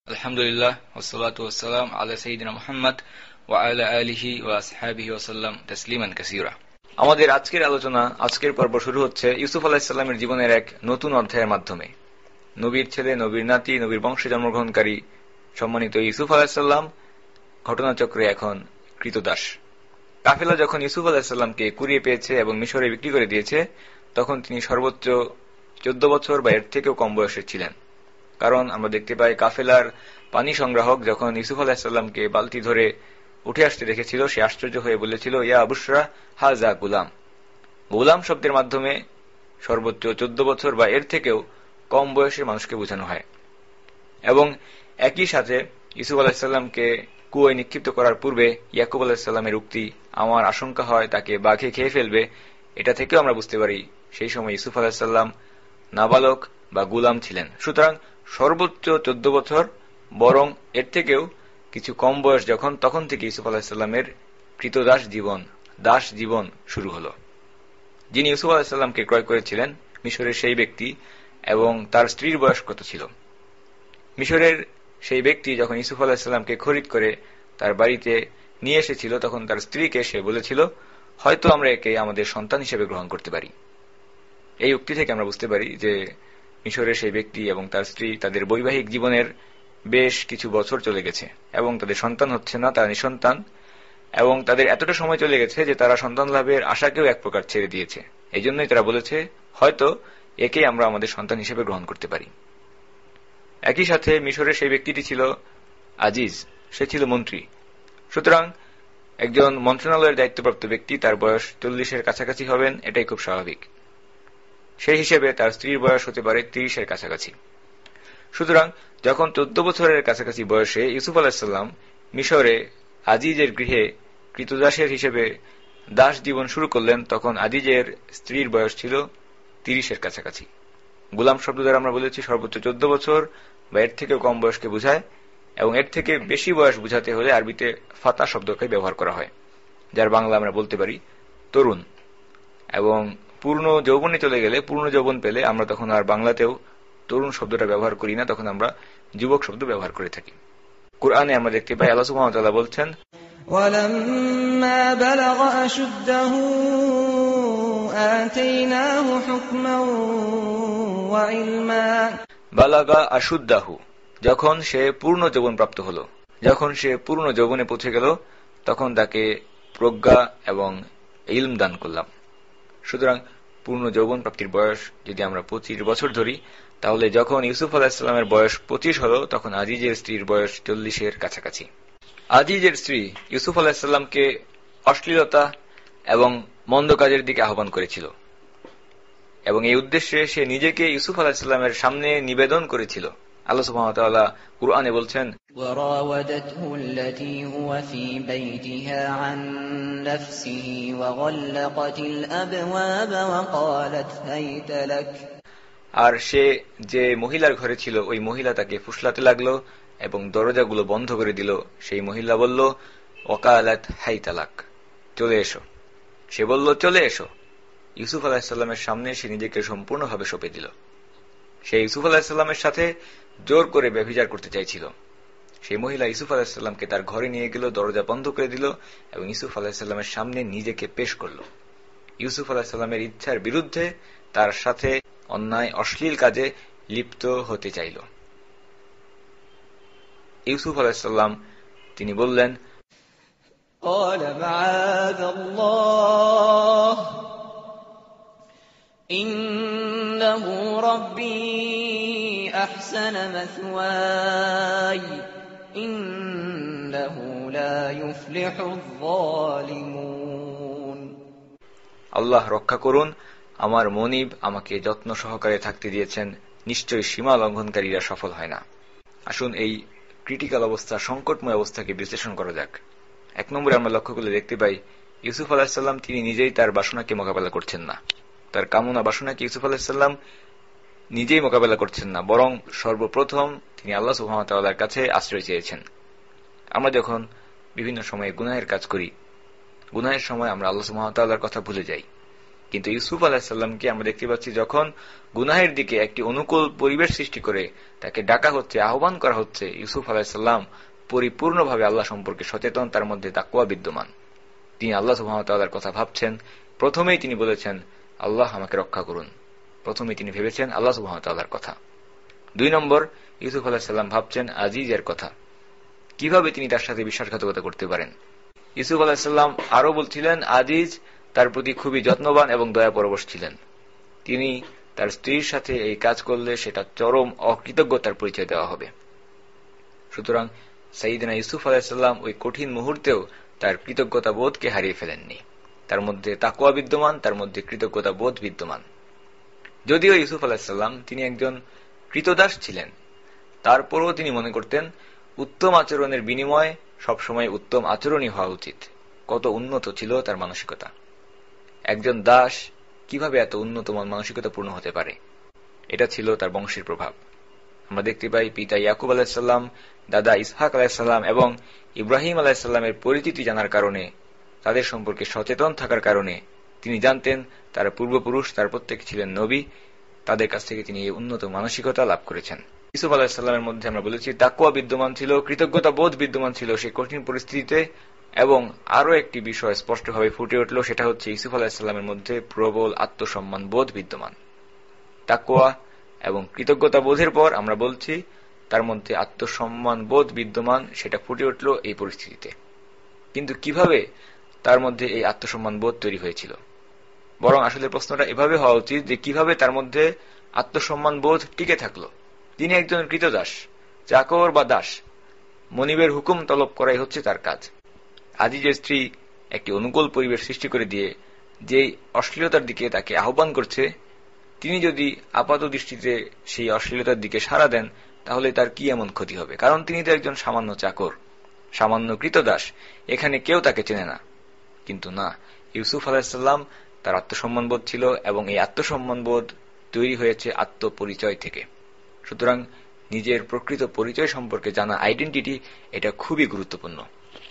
আলহামদুলিল্লাহ ওয়াসসালাতু ওয়াসসালাম আলা সাইয়্যিদিনা মুহাম্মদ ওয়া আলা আলিহি ওয়া আসহাবিহি ওয়া সাল্লাম তাসলিমান কাসীরা। আমাদের আজকের আলোচনা, আজকের পর্ব শুরু হচ্ছে ইউসুফ আলাইহিস সালামের জীবনের এক নতুন অধ্যায়ের মাধ্যমে। নবীর ছেলে, নবীর নাতি, নবীর বংশে জন্মগ্রহণকারী সম্মানিত ইউসুফ আলাইহিস সালাম ঘটনাচক্রে এখন কৃতদাস। কাফেলা যখন ইউসুফ আলাইহিস সালামকে কুড়িয়ে পেয়েছে এবং মিশরে বিক্রি করে দিয়েছে, তখন তিনি সর্বোচ্চ 14 বছর বা এর থেকেও কম বয়সের ছিলেন। কারণ আমরা দেখতে পাই, কাফেলার পানি সংগ্রাহক যখন ইউসুফ আলাইহিস সালামকে বালতি ধরে উঠে আসতে দেখেছিল, সে আশ্চর্য হয়ে বলেছিল, ইয়া বুশরা হাযা গুলাম। গুলাম শব্দের মাধ্যমে সর্বোচ্চ 14 বছর বা এর থেকেও কম বয়সের মানুষকে বোঝানো হয়। এবং একই সাথে ইউসুফ আলাইহিস সালামকে কুয়োয় নিক্ষিপ্ত করার পূর্বে ইয়াকুব আলাইহিস সালামের উক্তি, আমার আশঙ্কা হয় তাকে বাঘে খেয়ে ফেলবে, এটা থেকেও আমরা বুঝতে পারি সেই সময় ইউসুফ আলাইহিস সালাম নাবালক বা গুলাম ছিলেন। সুতরাং সর্বোচ্চ 14 বছর, বরং এর থেকেও কিছু কম বয়স যখন, তখন থেকে ইউসুফ আলাইহিস সালামের কৃতদাস জীবন, দাস জীবন শুরু হলো। যিনি ইউসুফ আলাইহিস সালামকে ক্রয় করেছিলেন, মিশরের সেই ব্যক্তি, এবং তার স্ত্রীর বয়স কত ছিল? মিশরের সেই ব্যক্তি যখন ইউসুফ আলাইহিস সালামকে খরিদ করে তার বাড়িতে নিয়ে এসেছিল, তখন তার স্ত্রীকে সে বলেছিল, হয়তো আমরা একে আমাদের সন্তান হিসেবে গ্রহণ করতে পারি। এই উক্তি থেকে আমরা বুঝতে পারি যে মিশরের সেই ব্যক্তি এবং তার স্ত্রী, তাদের বৈবাহিক জীবনের বেশ কিছু বছর চলে গেছে এবং তাদের সন্তান হচ্ছে না, তারা নিঃসন্তান, এবং তাদের এতটা সময় চলে গেছে যে তারা সন্তান লাভের আশাকেও এক প্রকার ছেড়ে দিয়েছে। এই জন্যই তারা বলেছে, হয়তো একে আমরা আমাদের সন্তান হিসেবে গ্রহণ করতে পারি। একই সাথে মিশরের সেই ব্যক্তিটি ছিল আজিজ, সে ছিল মন্ত্রী। সুতরাং একজন মন্ত্রণালয়ের দায়িত্বপ্রাপ্ত ব্যক্তি, তার বয়স 40-এর কাছাকাছি হবেন, এটাই খুব স্বাভাবিক। সেই হিসেবে তার স্ত্রীর বয়স হতে পারে 30-এর কাছাকাছি। সুতরাং যখন 14 বছরের কাছাকাছি বয়সে ইউসুফ আলাইহিস সালাম মিশরে আজিজের গৃহে কৃতদাসের হিসেবে দাস জীবন শুরু করলেন, তখন আজিজের স্ত্রীর বয়স ছিল 30-এর কাছাকাছি। গুলাম শব্দ দ্বারা আমরা বলেছি সর্বোচ্চ 14 বছর বা এর থেকেও কম বয়সকে বোঝায়, এবং এর থেকে বেশি বয়স বোঝাতে হলে আরবিতে ফাতা শব্দকে ব্যবহার করা হয়, যার বাংলা আমরা বলতে পারি তরুণ। এবং পূর্ণ যৌবনে চলে গেলে, পূর্ণ যৌবন পেলে আমরা তখন আর বাংলাতেও তরুণ শব্দটা ব্যবহার করি না, তখন আমরা যুবক শব্দ ব্যবহার করে থাকি। কুরআনে আমরা দেখতে পাই, আল্লাহ সুবহানাহু ওয়া তাআলা বলছেন, ওয়ালাম্মা বালাগা আশুদ্দাহু আতাইনাহু হুকমান ওয়া ইলমা। বালাগা আশুদ্দাহু, যখন সে পূর্ণ যৌবন প্রাপ্ত হলো, যখন সে পূর্ণ যৌবনে পৌঁছে গেল, তখন তাকে প্রজ্ঞা এবং ইলম দান করলাম। সুতরাং পূর্ণ যৌবন প্রাপ্তির বয়স যদি আমরা 25 বছর ধরি, তাহলে যখন ইউসুফ আলাইহিস সালামের বয়স 25 হলো, তখন আজিজের স্ত্রীর বয়স 40-এর কাছাকাছি। আজিজের স্ত্রী ইউসুফ আলাইহিস সালামকে অশ্লীলতা এবং মন্দ কাজের দিকে আহ্বান করেছিল, এবং এই উদ্দেশ্যে সে নিজেকে ইউসুফ আলাইহিস সালামের সামনে নিবেদন করেছিল। আল্লাহ সুবহানাহু ওয়া তাআলা কুরআনে বলছেন, وراودته التي هو في بيتها عن نفسه وغلقت الأبواب وقالت هيت لك। আর সে যে মহিলার ঘরে ছিল, ওই মহিলা তাকে ফুসলাতে লাগলো এবং দরজাগুলো বন্ধ করে দিল। সেই মহিলা বলল, ওয়াকালাত হাইতা লাক, চলে এসো। সে বলল, চলে এসো। ইউসুফ আলাইহিস সালামের সামনে সে নিজেকে সম্পূর্ণভাবে সঁপে দিল। সে ইউসুফ আলাইহিস সালামের সাথে জোর করে ব্যভিচার করতে চাইছিল। সেই মহিলা ইউসুফ আলাইহিস সালামকে তার ঘরে নিয়ে গেল, দরজা বন্ধ করে দিল এবং ইউসুফ আলাইহিস সালামের সামনে নিজেকে পেশ করল। ইউসুফ আলাইহিস সালামের ইচ্ছার বিরুদ্ধে তার সাথে অন্যায় অশ্লীল কাজে লিপ্ত হতে চাইল। ইউসুফ আলাইহিস সালাম তিনি বললেন, قال معاذ الله إنه ربي أحسن مثواي إنه لا يفلح الظالمون। আল্লাহ রক্ষা করুন, আমার মনিব আমাকে যত্ন সহকারে থাকতে দিয়েছেন, নিশ্চয়ই সীমা লঙ্ঘনকারীরা সফল হয় না। আসুন এই ক্রিটিক্যাল অবস্থা, সংকটময় অবস্থাকে বিশ্লেষণ করা যাক। 1 নম্বরে আমরা লক্ষ্য করলে দেখতে পাই, ইউসুফ আলাইহিস সালাম তিনি নিজেই তার বাসনাকে মোকাবেলা করছেন না, তার কামনা বাসনাকে ইউসুফ আলাইহিস সালাম নিজেই মোকাবেলা করছেন না, বরং সর্বপ্রথম তিনি আল্লাহ সুবহানাহু ওয়া তাআলার কাছে আশ্রয় চেয়েছেন। আমরা যখন বিভিন্ন সময়ে গুনাহের কাজ করি, গুনাহের সময় আমরা আল্লাহ সুবহানাহু ওয়া তাআলার কথা ভুলে যাই, কিন্তু ইউসুফ আলাইহিসসালামকে আমরা দেখতে পাচ্ছি যখন গুনাহের দিকে একটি অনুকূল পরিবেশ সৃষ্টি করে তাকে ডাকা হচ্ছে, আহ্বান করা হচ্ছে, ইউসুফ আলাইহিসসালাম পরিপূর্ণভাবে আল্লাহ সম্পর্কে সচেতন, তার মধ্যে তাকওয়া বিদ্যমান। তিনি আল্লাহ সুবহানাহু ওয়া তাআলার কথা ভাবছেন। প্রথমেই তিনি বলেছেন, আল্লাহ আমাকে রক্ষা করুন। প্রথমেই তিনি ভেবেছেন আল্লাহ সুবহানাহু ওয়া তাআলার কথা। 2 নম্বর, ইউসুফ আলাইহিসসালাম ভাবছেন আজিজের কথা। কিভাবে তিনি তার সাথে বিশ্বাসঘাতকতা করতে পারেন? ইউসুফ আলাইহিসসালাম আরো বলছিলেন, আজিজ তার প্রতি খুবই যত্নবান এবং দয়াপরবশ ছিলেন। তিনি তার স্ত্রীর সাথে এই কাজ করলে সেটা চরম অকৃতজ্ঞতার পরিচয় দেওয়া হবে। সুতরাং সাইয়েদনা ইউসুফ আলাইহিসসালাম ওই কঠিন মুহূর্তেও তার কৃতজ্ঞতা বোধকে হারিয়ে ফেলেননি। তার মধ্যে তাকওয়া বিদ্যমান, তার মধ্যে কৃতজ্ঞতা বোধ বিদ্যমান। যদিও ইউসুফ আলাইহিসসালাম তিনি একজন কৃতদাস ছিলেন, তারপরও তিনি মনে করতেন উত্তম আচরণের বিনিময়ে সবসময় উত্তম আচরণই হওয়া উচিত। কত উন্নত ছিল তার মানসিকতা! একজন দাস কিভাবে এত উন্নত মানসিকতা পূর্ণ হতে পারে? এটা ছিল তার বংশের প্রভাব। আমরা দেখতে পাই পিতা ইয়াকুব আলাইহিসসালাম, দাদা ইসহাক আলাইহিসসালাম এবং ইব্রাহিম আলাইহিসসালামের পরিচিতি জানার কারণে, তাদের সম্পর্কে সচেতন থাকার কারণে তিনি জানতেন তারা পূর্বপুরুষ, তার প্রত্যেকে ছিলেন নবী। তাদের কাছ থেকে তিনি এই উন্নত মানসিকতা লাভ করেছেন। ইউসুফ আলাইহিসসালামের মধ্যে আমরা বলেছি তাকওয়া বিদ্যমান ছিল, কৃতজ্ঞতা বোধ বিদ্যমান ছিল সেই কঠিন পরিস্থিতিতে। এবং আরো একটি বিষয় স্পষ্টভাবে ফুটে উঠল, সেটা হচ্ছে ইউসুফ আলাইহিসসালামের মধ্যে প্রবল আত্মসম্মান বোধ বিদ্যমান। তাকওয়া এবং কৃতজ্ঞতা বোধের পর আমরা বলছি তার মধ্যে আত্মসম্মান বোধ বিদ্যমান, সেটা ফুটে উঠল এই পরিস্থিতিতে। কিন্তু কিভাবে তার মধ্যে এই আত্মসম্মান বোধ তৈরি হয়েছিল? বরং আসলে প্রশ্নটা এভাবে হওয়া উচিত যে কিভাবে তার মধ্যে আত্মসম্মান বোধ টিকে থাকলো। তিনি একজন কৃতদাস, চাকর বা দাস, মনিবের হুকুম তলব করাই হচ্ছে তার কাজ। আজিজের স্ত্রী একটি অনুকূল পরিবেশ সৃষ্টি করে দিয়ে যে অশ্লীলতার দিকে তাকে আহ্বান করছে, তিনি যদি আপাত দৃষ্টিতে সেই অশ্লীলতার দিকে সাড়া দেন তাহলে তার কি এমন ক্ষতি হবে? কারণ তিনি তো একজন সামান্য চাকর, সামান্য কৃতদাস, এখানে কেউ তাকে চেনে না। কিন্তু না, ইউসুফ আলাইহিসসালাম তার আত্মসম্মানবোধ ছিল এবং এই আত্মসম্মানবোধ তৈরি হয়েছে আত্মপরিচয় থেকে। সুতরাং নিজের প্রকৃত পরিচয় সম্পর্কে জানা, আইডেন্টিটি, এটা খুবই গুরুত্বপূর্ণ।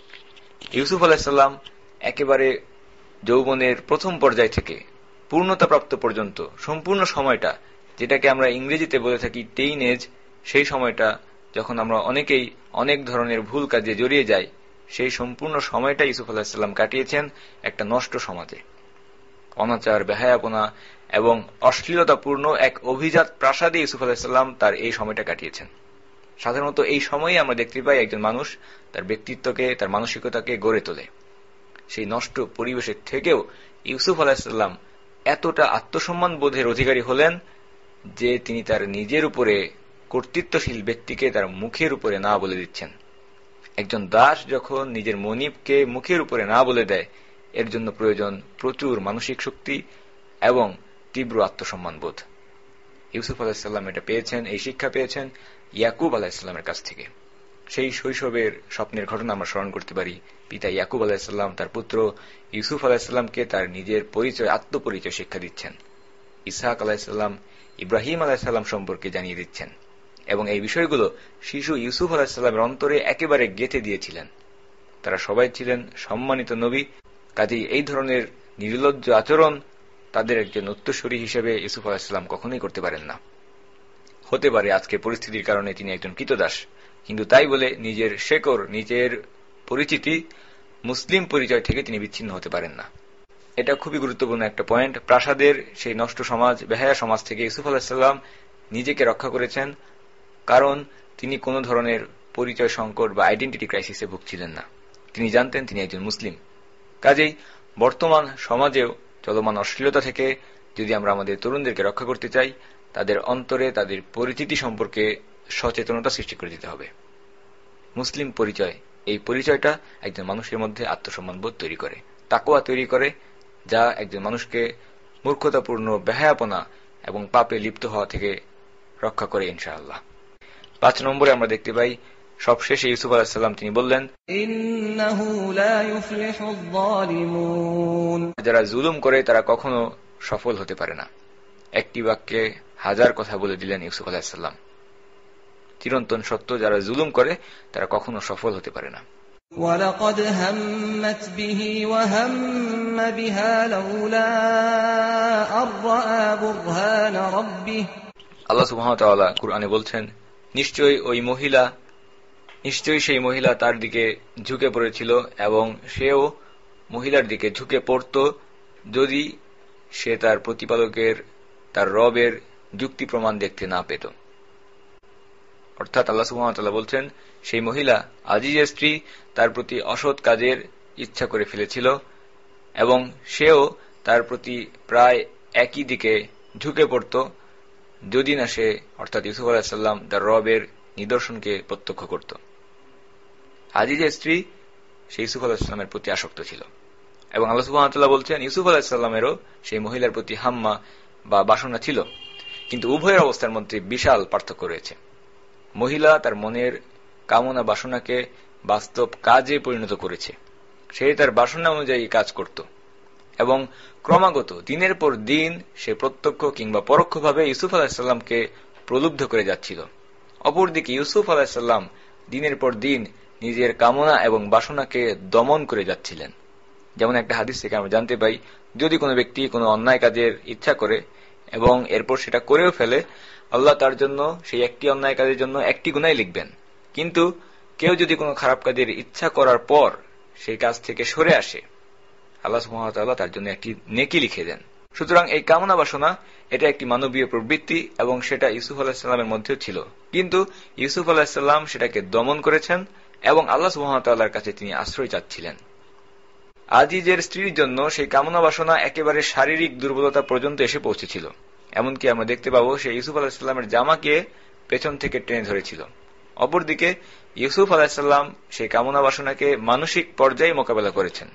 ইউসুফ আলাইহিসসালাম একেবারে যৌবনের প্রথম পর্যায় থেকে পূর্ণতাপ্রাপ্ত পর্যন্ত সম্পূর্ণ সময়টা, যেটাকে আমরা ইংরেজিতে বলে থাকি টেইন এজ, সেই সময়টা যখন আমরা অনেকেই অনেক ধরনের ভুল কাজে জড়িয়ে যাই, সেই সম্পূর্ণ সময়টা ইউসুফ আলাইহিসসালাম কাটিয়েছেন একটা নষ্ট সমাজে। অনাচার, বেহায়াপনা এবং অশ্লীলতাপূর্ণ এক অভিজাত প্রাসাদে ইউসুফ আলাইহিসসালাম তার এই সময়টা কাটিয়েছেন। সাধারণত এই সময়ে আমরা দেখতে পাই একজন মানুষ তার ব্যক্তিত্বকে, তার মানসিকতাকে গড়ে তোলে। সেই নষ্ট পরিবেশের থেকেও ইউসুফ আলাইহিসসালাম এতটা আত্মসম্মান বোধের অধিকারী হলেন যে তিনি তার নিজের উপরে কর্তৃত্বশীল ব্যক্তিকে তার মুখের উপরে না বলে দিচ্ছেন। একজন দাস যখন নিজের মনিবকে মুখের উপরে না বলে দেয়, এর জন্য প্রয়োজন প্রচুর মানসিক শক্তি এবং তীব্র আত্মসম্মান বোধ। ইউসুফ আলাইহিসসালাম এটা পেয়েছেন, এই শিক্ষা পেয়েছেন ইয়াকুব আলাইহিসসালামের কাছ থেকে। সেই শৈশবের স্বপ্নের ঘটনা আমরা স্মরণ করতে পারি। পিতা ইয়াকুব আলাইহিসসালাম তার পুত্র ইউসুফ আলাইহিসসালামকে তার নিজের পরিচয়, আত্মপরিচয় শিক্ষা দিচ্ছেন। ইসহাক আলাইহিসসালাম ইব্রাহিম আলাইহিসসালাম সম্পর্কে জানিয়ে দিচ্ছেন এবং এই বিষয়গুলো শিশু ইউসুফ আলাইহিসসালামের অন্তরে একেবারে গেঁথে দিয়েছিলেন। তারা সবাই ছিলেন সম্মানিত নবী, কাজেই এই ধরনের নির্লজ্জ আচরণ তাদের একজন উত্তরসূরি হিসেবে ইউসুফ আলাইহিসসালাম কখনোই করতে পারেন না। হতে পারে আজকের পরিস্থিতির কারণে তিনি একজন কৃতদাস, কিন্তু তাই বলে নিজের শেকড়, নিজের পরিচিতি, মুসলিম পরিচয় থেকে তিনি বিচ্ছিন্ন হতে পারেন না। এটা খুবই গুরুত্বপূর্ণ একটা পয়েন্ট। প্রাসাদের সেই নষ্ট সমাজ, বেহায়া সমাজ থেকে ইউসুফ আলাইহিসসালাম নিজেকে রক্ষা করেছেন, কারণ তিনি কোনো ধরনের পরিচয় সংকট বা আইডেন্টিটি ক্রাইসিসে ভুগছিলেন না। তিনি জানতেন তিনি একজন মুসলিম। কাজেই বর্তমান সমাজেও চলমান অশ্লীলতা থেকে যদি আমরা আমাদের তরুণদেরকে রক্ষা করতে চাই, তাদের অন্তরে তাদের পরিচিতি সম্পর্কে সচেতনতা সৃষ্টি করে দিতে হবে। মুসলিম পরিচয়, এই পরিচয়টা একজন মানুষের মধ্যে আত্মসম্মানবোধ তৈরি করে, তাকওয়া তৈরি করে, যা একজন মানুষকে মূর্খতাপূর্ণ, বেহায়াপনা এবং পাপে লিপ্ত হওয়া থেকে রক্ষা করে ইনশাআল্লাহ। 5 নম্বরে আমরা দেখতে পাই সবশেষে ইউসুফ আলাইহিস সালাম তিনি বললেন, ইন্নাহু লা ইউফলিহুয যালিমুন, যারা জুলুম করে তারা কখনো সফল হতে পারে না। একটি বাক্যে 1000 কথা বলে দিলেন ইউসুফ আলাইহিস সালাম। চিরন্তন সত্য, যারা জুলুম করে তারা কখনো সফল হতে পারে না। وَلَقَدْ هَمَّتْ بِهِ وَهَمَّ بِهَا لَوْلَا أَن رَّأَىٰ بُرْهَانَ رَبِّهِ। আল্লাহ সুবহানাহু ওয়া তাআলা কুরআনে বলছেন, নিশ্চয়ই সেই মহিলা তার দিকে ঝুঁকে পড়েছিল এবং সেও মহিলার দিকে ঝুঁকে পড়ত যদি সে তার প্রতিপালকের, তার রবের যুক্তি প্রমাণ দেখতে না পেত। অর্থাৎ আল্লাহ সুবহানাহু ওয়া তাআলা বলছেন, সেই মহিলা আজিজের স্ত্রী তার প্রতি অসৎ কাজের ইচ্ছা করে ফেলেছিল এবং সেও তার প্রতি প্রায় একই দিকে ঝুঁকে পড়ত যদি না সে, অর্থাৎ ইউসুফ আলাইহিস সালাম, তার রবের নিদর্শনকে প্রত্যক্ষ করত। আজিজের স্ত্রী সেই ইউসুফ আলাইহিস সালামের প্রতি আসক্ত ছিল এবং আল্লাহ সুবহানাহু ওয়া তাআলা বলছেন, ইউসুফ আলাইহিস সালামেরও সেই মহিলার প্রতি হাম্মা বা বাসনা ছিল, কিন্তু উভয়ের অবস্থার মধ্যে বিশাল পার্থক্য রয়েছে। মহিলা তার মনের কামনা বাসনাকে বাস্তব কাজে পরিণত করেছে, সে তার বাসনা অনুযায়ী কাজ করত এবং ক্রমাগত দিনের পর দিন সে প্রত্যক্ষ কিংবা পরোক্ষভাবে ইউসুফ আলাইহিস সালামকে প্রলুব্ধ করে যাচ্ছিল। অপরদিকে ইউসুফ আলাইহিস সালাম দিনের পর দিন নিজের কামনা এবং বাসনাকে দমন করে যাচ্ছিলেন। যেমন একটা হাদিস থেকে আমরা জানতে পাই, যদি কোনো ব্যক্তি কোনো অন্যায় কাজের ইচ্ছা করে এবং এরপর সেটা করেও ফেলে, আল্লাহ তার জন্য সেই একটি অন্যায় কাজের জন্য একটি গুনাহ লিখবেন, কিন্তু কেউ যদি কোনো খারাপ কাজের ইচ্ছা করার পর সেই কাজ থেকে সরে আসে, আল্লাহ সুবহানাহু ওয়া তাআলা তার জন্য একটি নেকি লিখে দেন। সুতরাং এই কামনা বাসনা এটা একটি মানবীয় প্রবৃত্তি এবং সেটা ইউসুফ আলাইহিস সালামের মধ্যেও ছিল, কিন্তু ইউসুফ আলাইহিস সালাম সেটাকে দমন করেছেন এবং আল্লাহ সুবহানাহু ওয়া তাআলার কাছে তিনি আশ্রয় চাচ্ছিলেন। আজিজের স্ত্রীর জন্য সেই কামনা বাসনা একেবারে শারীরিক দুর্বলতা পর্যন্ত এসে পৌঁছেছিল। এমনকি আমরা দেখতে পাবো সে ইউসুফ আলাইহিস সালামের জামাকে পেছন থেকে টেনে ধরেছিল। অপরদিকে ইউসুফ আলাইহিস সালাম সেই কামনা বাসনাকে মানসিক পর্যায়ে মোকাবেলা করেছেন।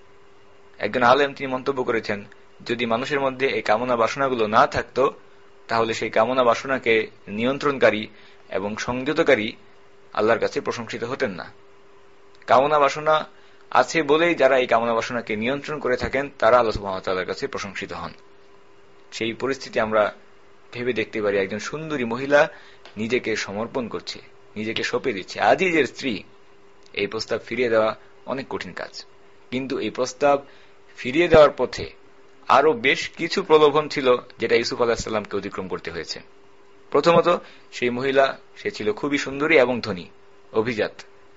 একজন আলেম তিনি মন্তব্য করেছেন, যদি মানুষের মধ্যে এই কামনা বাসনাগুলো না থাকত, তাহলে সেই কামনা বাসনাকে নিয়ন্ত্রণকারী এবং সংযতকারী আল্লাহর কাছে প্রশংসিত হতেন না। কামনা বাসনা আছে বলেই যারা এই কামনা বাসনাকে নিয়ন্ত্রণ করে থাকেন তারা আল্লাহ সুবহানাহু ওয়া তাআলার কাছে প্রশংসিত হন। সেই পরিস্থিতি আমরা ভেবে দেখতে পারি, একজন সুন্দরী মহিলা নিজেকে সমর্পণ করছে, নিজেকে সঁপে দিচ্ছে আজিজের স্ত্রী। এই প্রস্তাব ফিরিয়ে দেওয়া অনেক কঠিন কাজ, কিন্তু এই প্রস্তাব ফিরিয়ে দেওয়ার পথে আরো বেশ কিছু প্রলোভন ছিল যেটা ইউসুফ আলাইহিস সালামকে অতিক্রম করতে হয়েছে। প্রথমত, সেই মহিলা সে ছিল খুবই সুন্দরী এবং ধনী, অভিজাত।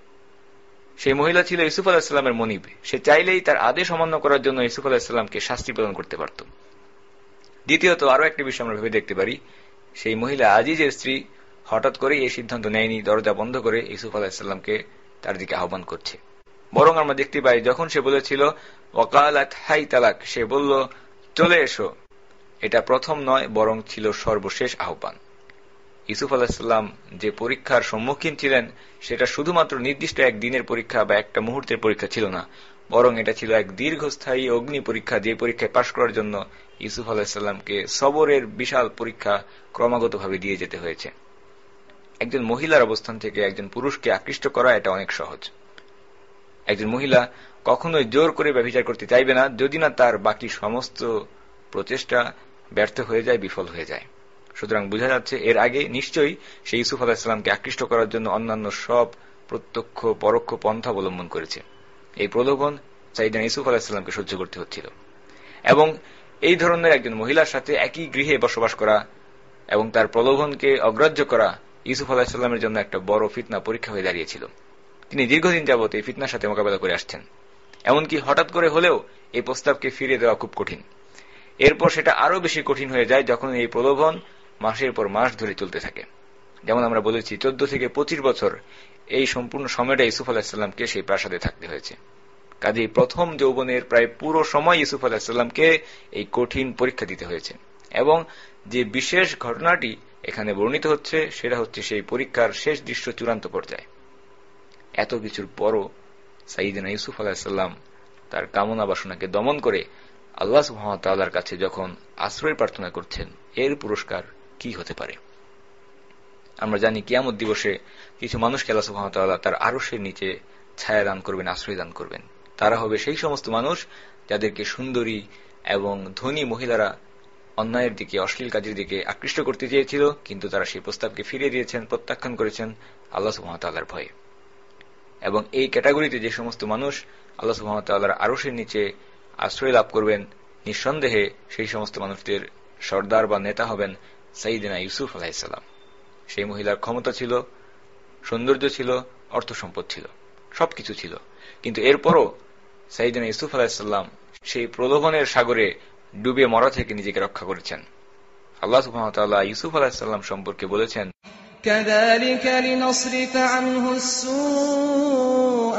সেই মহিলা ছিল ইউসুফ আলাইহিস সালামের মনিব, সে চাইলেই তার আদেশ অমান্য করার জন্য ইউসুফ আলাইহিস সালামকে শাস্তি প্রদান করতে পারত। দ্বিতীয়ত, আরো একটি বিষয় আমরা ভেবে দেখতে পারি, সেই মহিলা আজিজের স্ত্রী হঠাৎ করেই এই সিদ্ধান্ত নেয়নি দরজা বন্ধ করে ইউসুফ আলাইহিস সালামকে তার দিকে আহ্বান করছে। বরং আমরা দেখতে পাই যখন সে বলেছিল ওয়াকালাত হাই তালাক, সে বলল চলে এসো, এটা প্রথম নয় বরং ছিল সর্বশেষ আহ্বান। ইউসুফ আলাইহিস সালাম যে পরীক্ষার সম্মুখীন ছিলেন সেটা শুধুমাত্র নির্দিষ্ট এক দিনের পরীক্ষা বা একটা মুহূর্তের পরীক্ষা ছিল না, বরং এটা ছিল এক দীর্ঘস্থায়ী অগ্নি পরীক্ষা, যে পরীক্ষায় পাশ করার জন্য ইউসুফ আলাইহিস সালামকে সবরের বিশাল পরীক্ষা ক্রমাগতভাবে দিয়ে যেতে হয়েছে। একজন মহিলার অবস্থান থেকে একজন পুরুষকে আকৃষ্ট করা এটা অনেক সহজ। একজন মহিলা কখনোই জোর করে ব্যভিচার করতে চাইবে না যদি না তার বাকি সমস্ত প্রচেষ্টা ব্যর্থ হয়ে যায়, বিফল হয়ে যায়। সুতরাং বোঝা যাচ্ছে এর আগে নিশ্চয়ই সে ইউসুফ আলাইহিস সালামকে আকৃষ্ট করার জন্য অন্যান্য সব প্রত্যক্ষ পরোক্ষ পন্থা অবলম্বন করেছে। এই প্রলোভন সাইয়েদনা ইউসুফ আলাইহিস সালামকে সহ্য করতে হচ্ছিল এবং এই ধরনের একজন মহিলার সাথে একই গৃহে বসবাস করা এবং তার প্রলোভনকে অগ্রাহ্য করা ইউসুফ আলাইহিস সালামের জন্য একটা বড় ফিতনা পরীক্ষা হয়ে দাঁড়িয়েছিল। তিনি দীর্ঘদিন যাবত এই ফিতনার সাথে মোকাবেলা করে আসছেন। এমনকি হঠাৎ করে হলেও এই প্রস্তাবকে ফিরিয়ে দেওয়া খুব কঠিন। এরপর সেটা আরো বেশি কঠিন হয়ে যায় যখন এই প্রলোভন মাসের পর মাস ধরে চলতে থাকে। যেমন আমরা বলেছি 14 থেকে 25 বছর এই সম্পূর্ণ সময়টা ইউসুফ আলাইহিস সালামকে সেই প্রাসাদে থাকতে হয়েছে। কাজেই প্রথম যৌবনের প্রায় পুরো সময় ইউসুফ আলাইহিস সালামকে এই কঠিন পরীক্ষা দিতে হয়েছে এবং যে বিশেষ ঘটনাটি এখানে বর্ণিত হচ্ছে সেটা হচ্ছে সেই পরীক্ষার শেষ দৃশ্য, চূড়ান্ত পর্যায়ে। এত কিছুর পরও সাইয়েদনা ইউসুফ আলাইহিস সালাম তার কামনা বাসনাকে দমন করে আল্লাহ সুবহানাহু ওয়া তাআলার কাছে যখন আশ্রয় প্রার্থনা করছেন, এর পুরস্কার কি হতে পারে? আমরা জানি কিয়ামত দিবসে কিছু মানুষকে আল্লাহ সুবহানাহু ওয়া তাআলা তার আরশের নিচে ছায়া দান করবেন, আশ্রয় দান করবেন। তারা হবে সেই সমস্ত মানুষ যাদেরকে সুন্দরী এবং ধনী মহিলারা অন্যায়ের দিকে, অশ্লীল কাজের দিকে আকৃষ্ট করতে চেয়েছিল, কিন্তু তারা সেই প্রস্তাবকে ফিরিয়ে দিয়েছেন, প্রত্যাখ্যান করেছেন আল্লাহ সুবহানাহু ওয়া তাআলার ভয়ে। এবং এই ক্যাটাগরিতে যে সমস্ত মানুষ আল্লাহ সুবহানাহু ওয়া তাআলার আরশের নিচে আশ্রয় লাভ করবেন, নিঃসন্দেহে সেই সমস্ত মানুষদের সর্দার বা নেতা হবেন সাইয়েদনা ইউসুফ আলাইহিস সালাম। সেই মহিলার ক্ষমতা ছিল, সৌন্দর্য ছিল, অর্থ সম্পদ ছিল, সবকিছু ছিল, কিন্তু এরপরও সাইয়েদনা ইউসুফ আলাইহিস সালাম সেই প্রলোভনের সাগরে ডুবে মরা থেকে নিজেকে রক্ষা করেছেন। আল্লাহ সুবহানাহু ওয়া তাআলা ইউসুফ আলাইহিস সালাম সম্পর্কে বলেছেন, كذلك لنصرف عنه السوء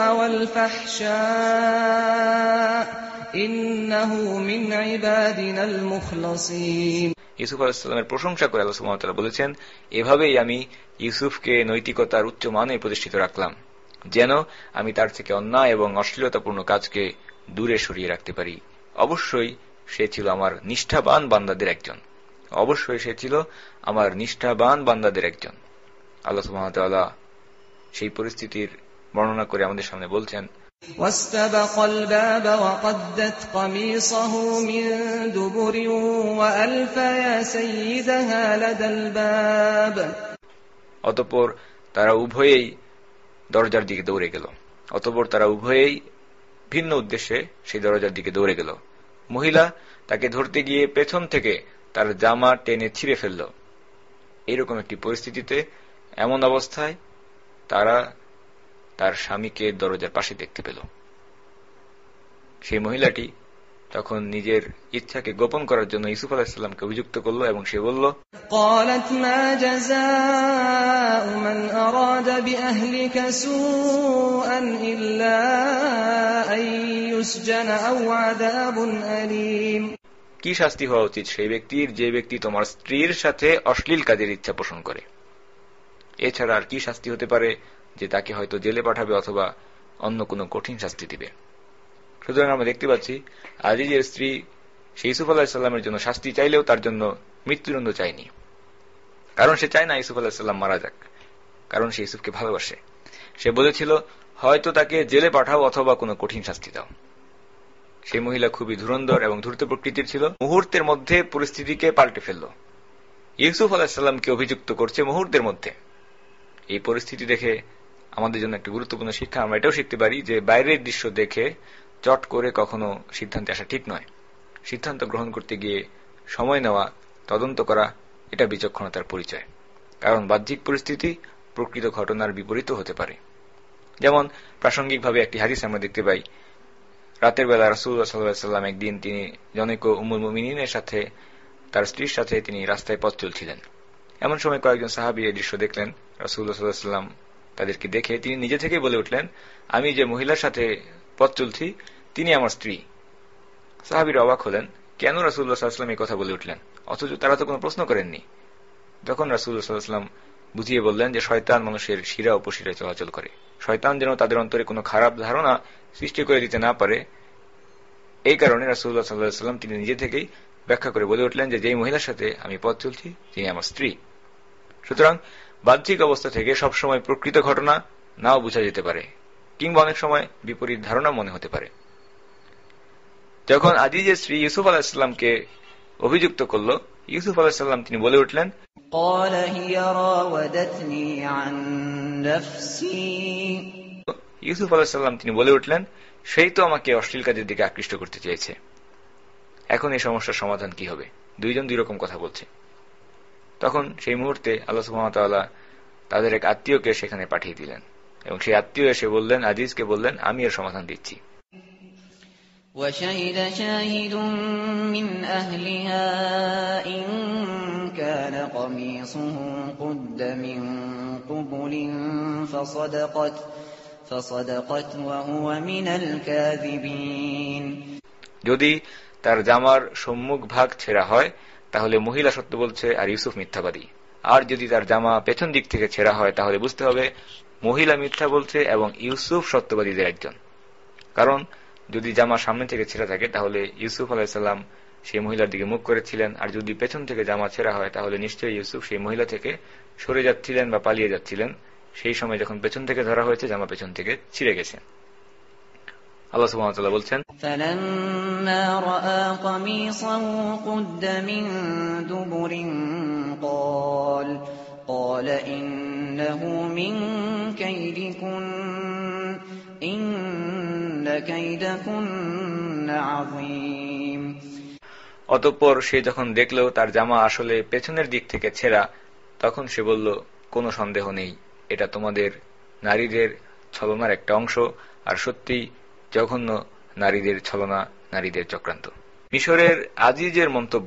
والفحشاء إنه من عبادنا المخلصين। ইউসুফ আলাইহিস সালামের প্রশংসা করে আল্লাহ সুবহানাহু ওয়া তাআলা বলেছেন, এভাবেই আমি ইউসুফকে নৈতিকতার উচ্চ মানে প্রতিষ্ঠিত রাখলাম, যেন আমি তার থেকে অন্যায় এবং অশ্লীলতাপূর্ণ কাজকে দূরে সরিয়ে রাখতে পারি। অবশ্যই সে ছিল আমার নিষ্ঠাবান বান্দাদের একজন, অবশ্যই সে ছিল আমার নিষ্ঠাবান বান্দাদের একজন। আল্লাহ সুবহানাহু ওয়া তাআলা সেই পরিস্থিতির বর্ণনা করে আমাদের সামনে বলছেন, واستبق الباب وقدت قميصه من دبر وألف يا سيدها لدى الباب। অতঃপর তারা উভয়েই দরজার দিকে দৌড়ে গেল, অতঃপর তারা উভয়েই ভিন্ন উদ্দেশ্যে সেই দরজার দিকে দৌড়ে গেল। মহিলা তাকে ধরতে গিয়ে পেছন থেকে তার জামা টেনে ছিঁড়ে ফেলল। এইরকম একটি পরিস্থিতিতে, এমন অবস্থায় তারা তার স্বামীকে দরজার পাশে দেখতে পেল। সেই মহিলাটি তখন নিজের ইচ্ছাকে গোপন করার জন্য ইউসুফ আলাইহিস সালামকে অভিযুক্ত করল এবং সে বলল, قالت ما جزاء من أراد بأهلك سوءا إلا أن يسجن أو عذاب أليم। কি শাস্তি হওয়া উচিত সেই ব্যক্তির যে ব্যক্তি তোমার স্ত্রীর সাথে অশ্লীল কাজের ইচ্ছা পোষণ করে? এছাড়া আর কি শাস্তি হতে পারে যে তাকে হয়তো জেলে পাঠাবে অথবা অন্য কোনো কঠিন শাস্তি দিবে। সুতরাং আমরা দেখতে পাচ্ছি আজিজের স্ত্রী সে ইউসুফ আলাইহিস সালামের জন্য শাস্তি চাইলেও তার জন্য মৃত্যুদণ্ড চায়নি, কারণ সে চায় না ইউসুফ আলাইহিস সালাম মারা যাক, কারণ সে ইউসুফকে ভালোবাসে। সে বলেছিল, হয়তো তাকে জেলে পাঠাও অথবা কোনো কঠিন শাস্তি দাও। সেই মহিলা খুবই ধুরন্ধর এবং ধূর্ত প্রকৃতির ছিল, মুহূর্তের মধ্যে পরিস্থিতিকে পাল্টে ফেলল। ইউসুফ আলাইহিস সালামকে অভিযুক্ত করছে মুহূর্তের মধ্যে। এই পরিস্থিতি দেখে আমাদের জন্য একটা গুরুত্বপূর্ণ শিক্ষা আমরা এটাও শিখতে পারি যে বাইরের দৃশ্য দেখে চট করে কখনো সিদ্ধান্তে আসা ঠিক নয়। সিদ্ধান্ত গ্রহণ করতে গিয়ে সময় নেওয়া, তদন্ত করা, এটা বিচক্ষণতার পরিচয়, কারণ বাহ্যিক পরিস্থিতি প্রকৃত ঘটনার বিপরীত হতে পারে। যেমন প্রাসঙ্গিকভাবে একটি হাদিস আমরা দেখতে পাই, রাতের বেলা রাসূলুল্লাহ সাল্লাল্লাহু আলাইহি ওয়াসাল্লাম একদিন তিনি জনৈক উম্মুল মুমিনিনের সাথে তার স্ত্রীর সাথে তিনি রাস্তায় পথ চলছিলেন। এমন সময় কয়েকজন সাহাবী এই দৃশ্য দেখলেন। রাসূলুল্লাহ সাল্লাল্লাহু আলাইহি ওয়াসাল্লাম তাদেরকে দেখে তিনি নিজে থেকেই বলে উঠলেন, আমি যে মহিলার সাথে পথ চলছি তিনি আমার স্ত্রী। সাহাবীরা অবাক হলেন, কেন রাসূলুল্লাহ সাল্লাল্লাহু আলাইহি ওয়াসাল্লাম এই কথা বলে উঠলেন, অথচ তারা তো কোনো প্রশ্ন করেননি। তখন রাসূলুল্লাহ সাল্লাল্লাহু আলাইহি ওয়াসাল্লাম বুঝিয়ে বললেন যে শয়তান মানুষের শিরা উপশিরায় চলাচল করে, শয়তান যেন তাদের অন্তরে কোনো খারাপ ধারণা সৃষ্টি করে দিতে না পারে। এই কারণে রাসূলুল্লাহ সাল্লাল্লাহু আলাইহি ওয়াসাল্লাম তিনি নিজে থেকেই ব্যাখ্যা করে বলে উঠলেন যে যেই মহিলার সাথে আমি পথ চলছি তিনি আমার স্ত্রী। সুতরাং বাহ্যিক অবস্থা থেকে সবসময় প্রকৃত ঘটনা নাও বোঝা যেতে পারে, কিংবা অনেক সময় বিপরীত ধারণা মনে হতে পারে। যখন আজিজের স্ত্রী ইউসুফ আলাইহিস সালামকে অভিযুক্ত করল, ইউসুফ আলাইহিস সালাম তিনি বলে উঠলেন, قال هي راودتني عن نفسي। ইউসুফ আলাইহিস সালাম তিনি বলে উঠলেন, সেই তো আমাকে অশ্লীল কাজের দিকে আকৃষ্ট করতে চেয়েছে। এখন এই সমস্যার সমাধান কি হবে? দুইজন দুই রকম কথা বলছে। তখন সেই মুহূর্তে আল্লাহ সুবহানাহু ওয়া তাআলা তাদের এক আত্মীয়কে সেখানে পাঠিয়ে দিলেন এবং সেই আত্মীয় এসে বললেন, আজিজকে বললেন, আমি এর সমাধান দিচ্ছি। وشهد شاهد من أهلها إن كان قميصه قد من قبل فصدقت وهو من الكاذبين। যদি তার জামার সম্মুখ ভাগ ছেঁড়া হয় তাহলে মহিলা সত্য বলছে আর ইউসুফ মিথ্যাবাদী, আর যদি তার জামা পেছন দিক থেকে ছেঁড়া হয় তাহলে বুঝতে হবে মহিলা মিথ্যা বলছে এবং ইউসুফ সত্যবাদীদের একজন। কারণ যদি জামা সামনে থেকে ছেঁড়া থাকে তাহলে ইউসুফ আলাইহিস সালাম সেই মহিলার দিকে মুখ করেছিলেন, আর যদি পেছন থেকে জামা ছেঁড়া হয় তাহলে নিশ্চয়ই ইউসুফ সেই মহিলা থেকে সরে যাচ্ছিলেন বা পালিয়ে যাচ্ছিলেন। সেই সময় যখন পেছন থেকে ধরা হয়েছে জামা পেছন থেকে ছিঁড়ে গেছে। আল্লাহ সুবহানাহু ওয়া তাআলা বলছেন, فَلَمَّا رَأَى قَمِيصَهُ قُدَّ مِن دُبُرٍ قَالَ إِنَّهُ مِن كَيْدِكُنَّ كيدكن عظيم অতঃপর সে যখন দেখল তার জামা আসলে পেছনের দিক থেকে ছেঁড়া, তখন সে বলল, কোনো সন্দেহ নেই, এটা তোমাদের নারীদের ছলনার একটা অংশ, আর সত্যি জঘন্য নারীদের ছলনা, নারীদের চক্রান্ত। মিশরের আজিজের মন্তব্য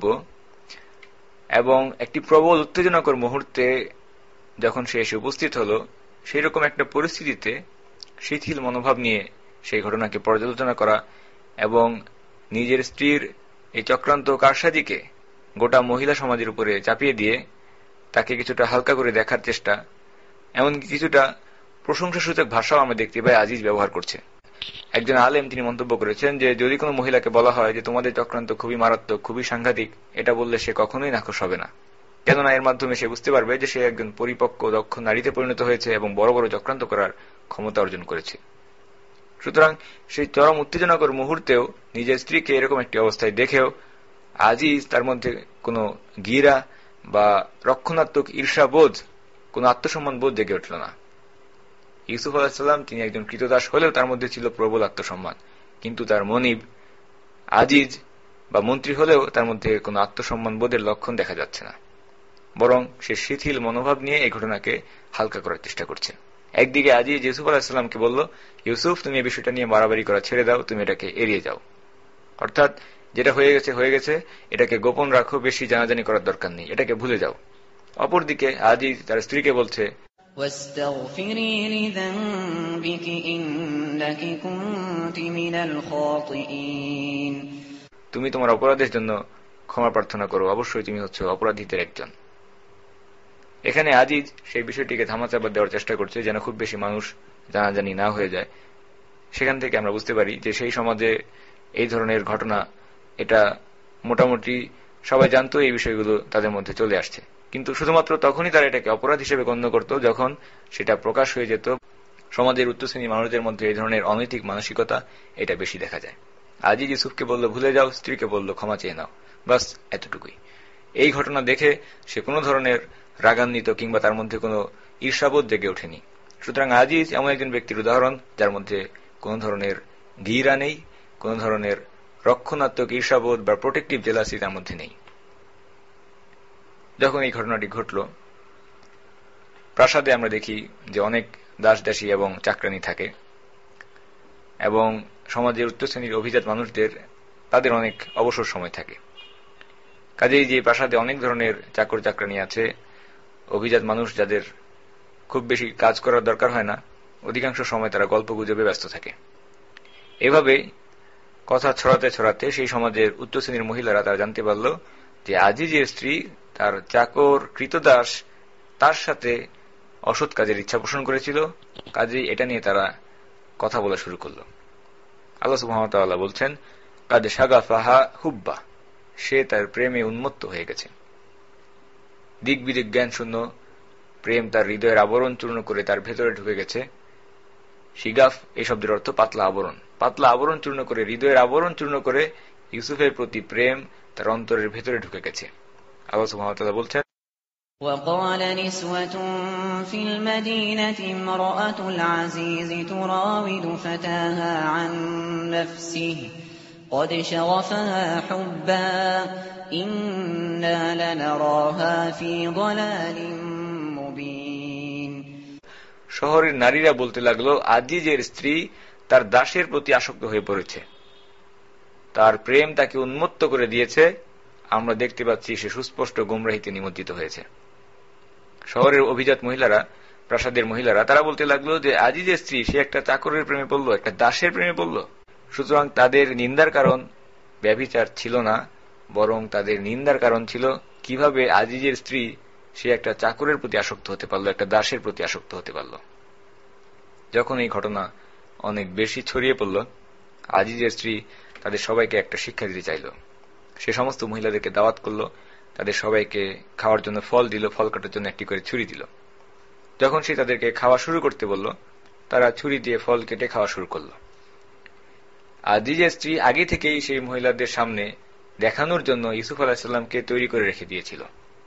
এবং একটি প্রবল উত্তেজনাকর মুহূর্তে যখন সে এসে উপস্থিত হল, সেই রকম একটা পরিস্থিতিতে শিথিল মনোভাব নিয়ে সেই ঘটনাকে পর্যালোচনা করা এবং নিজের স্ত্রীর এই চক্রান্ত কারসাজিকে গোটা মহিলা সমাজের উপরে চাপিয়ে দিয়ে তাকে কিছুটা হালকা করে দেখার চেষ্টা, এমনকি কিছুটা প্রশংসাসূচক ভাষাও আমরা দেখতে পাই আজিজ ব্যবহার করছে। একজন আলেম তিনি মন্তব্য করেছেন যে যদি কোনো মহিলাকে বলা হয় যে তোমাদের চক্রান্ত খুবই মারাত্মক, খুবই সাংঘাতিক, এটা বললে সে কখনোই নাখোশ হবে না, কেননা এর মাধ্যমে সে বুঝতে পারবে যে সে একজন পরিপক্ক দক্ষ নারীতে পরিণত হয়েছে এবং বড় বড় চক্রান্ত করার ক্ষমতা অর্জন করেছে। সুতরাং সেই চরম উত্তেজনাকর মুহূর্তেও নিজের স্ত্রীকে এরকম একটি অবস্থায় দেখেও আজিজ তার মধ্যে কোনো গীরা বা রক্ষণাত্মক ঈর্ষাবোধ, কোন আত্মসম্মান বোধ জেগে উঠল না। ইউসুফ আলাইহিসসালাম তিনি একজন কৃতদাস হলেও তার মধ্যে ছিল প্রবল আত্মসম্মান, কিন্তু তার মনিব আজিজ বা মন্ত্রী হলেও তার মধ্যে কোনো আত্মসম্মান বোধের লক্ষণ দেখা যাচ্ছে না, বরং সে শিথিল মনোভাব নিয়ে এই ঘটনাকে হালকা করার চেষ্টা করছে। একদিকে আজিজ ইউসুফ আলাইহিসসালামকে বলল, ইউসুফ তুমি এই বিষয়টা নিয়ে বাড়াবাড়ি করা ছেড়ে দাও, তুমি এটাকে এড়িয়ে যাও, অর্থাৎ যেটা হয়ে গেছে হয়ে গেছে, এটাকে গোপন রাখো, বেশি জানাজানি করার দরকার নেই, এটাকে ভুলে যাও। অপরদিকে আজিজ তার স্ত্রীকে বলছে, واستغفري لذنبك إنك كنت من الخاطئين তুমি তোমার অপরাধের জন্য ক্ষমা প্রার্থনা করো, অবশ্যই তুমি হচ্ছ অপরাধীদের একজন। এখানে আজিজ সেই বিষয়টিকে ধামাচাপা দেওয়ার চেষ্টা করছে যেন খুব বেশি মানুষ জানাজানি না হয়ে যায়। সেখান থেকে আমরা বুঝতে পারি যে সেই সমাজে এই ধরনের ঘটনা এটা মোটামুটি সবাই জানতো, এই বিষয়গুলো তাদের মধ্যে চলে আসছে, কিন্তু শুধুমাত্র তখনই তারা এটাকে অপরাধ হিসেবে গণ্য করত যখন সেটা প্রকাশ হয়ে যেত। সমাজের উচ্চ শ্রেণীর মানুষদের মধ্যে এই ধরনের অনৈতিক মানসিকতা এটা বেশি দেখা যায়। আজিজ ইউসুফকে বলল ভুলে যাও, স্ত্রীকে বলল ক্ষমা চেয়ে নাও, বাস এতটুকুই। এই ঘটনা দেখে সে কোনো ধরনের রাগান্বিত কিংবা তার মধ্যে কোনো ঈর্ষাবোধ জেগে ওঠেনি। সুতরাং আজিজ এমন একজন ব্যক্তির উদাহরণ যার মধ্যে কোনো ধরনের ঘৃণা নেই, কোন ধরনের রক্ষণাত্মক ঈর্ষাবোধ বা প্রোটেক্টিভ জেলাসি তার মধ্যে নেই। যখন এই ঘটনাটি ঘটল, প্রাসাদে আমরা দেখি যে অনেক দাস দাসী এবং চাকরানী থাকে এবং সমাজের উচ্চ শ্রেণীর অভিজাত মানুষদের তাদের অনেক অবসর সময় থাকে। কাজেই যে প্রাসাদে অনেক ধরনের চাকর চাকরানী আছে, অভিজাত মানুষ যাদের খুব বেশি কাজ করার দরকার হয় না, অধিকাংশ সময় তারা গল্প গুজবে ব্যস্ত থাকে। এভাবে কথা ছড়াতে ছড়াতে সেই সমাজের উচ্চ শ্রেণীর মহিলারা তারা জানতে পারল যে আজিজের স্ত্রী তার চাকর কৃতদাস তার সাথে অসৎ কাজের ইচ্ছা পোষণ করেছিল। কাজেই এটা নিয়ে তারা কথা বলা শুরু করল। আল্লাহ সুবহানাহু ওয়া তাআলা বলছেন, কাদ শাগাফাহা হুব্বা, সে তার প্রেমে উন্মত্ত হয়ে গেছে। দিক বিদিক জ্ঞান শূন্য প্রেম তার হৃদয়ের আবরণ চূর্ণ করে তার ভেতরে ঢুকে গেছে। শিগাফ এই শব্দের অর্থ পাতলা আবরণ, পাতলা আবরণ চূর্ণ করে, হৃদয়ের আবরণ চূর্ণ করে ইউসুফের প্রতি প্রেম তার অন্তরের ভেতরে ঢুকে গেছে। আল্লাহ সুবহানাহু ওয়া তাআলা বলছেন, وقال نسوة في المدينة امرأة العزيز تراود فتاها عن نفسه قد شغفها حبا إنا لنراها في ضلال مبين। শহরের নারীরা বলতে লাগলো, আজিজের স্ত্রী তার দাসের প্রতি আসক্ত হয়ে পড়েছে, তার প্রেম তাকে উন্মত্ত করে দিয়েছে, আমরা দেখতে পাচ্ছি সে সুস্পষ্ট গুমরাহিতে নিমজ্জিত হয়েছে। শহরের অভিজাত মহিলারা, প্রাসাদের মহিলারা তারা বলতে লাগলো যে আজিজের স্ত্রী সে একটা চাকরের প্রেমে পড়ল, একটা দাসের প্রেমে পড়ল। সুতরাং তাদের নিন্দার কারণ ব্যভিচার ছিল না, বরং তাদের নিন্দার কারণ ছিল কিভাবে আজিজের স্ত্রী সে একটা চাকরের প্রতি আসক্ত হতে পারল, একটা দাসের প্রতি আসক্ত হতে পারল। যখন এই ঘটনা অনেক বেশি ছড়িয়ে পড়ল, আজিজের স্ত্রী তাদের সবাইকে একটা শিক্ষা দিতে চাইল। সে সমস্ত মহিলাদেরকে দাওয়াত করল, তাদের সবাইকে খাওয়ার জন্য ফল দিল, ফল কাটার জন্য একটি করে ছুরি দিল। যখন সে তাদেরকে খাওয়া শুরু করতে বলল, তারা ছুরি দিয়ে ফল কেটে খাওয়া শুরু করল। আজিজের স্ত্রী আগে থেকেই সেই মহিলাদের সামনে দেখানোর জন্য ইউসুফ আলাইহিসসালামকে তৈরি করে রেখে দিয়েছিল।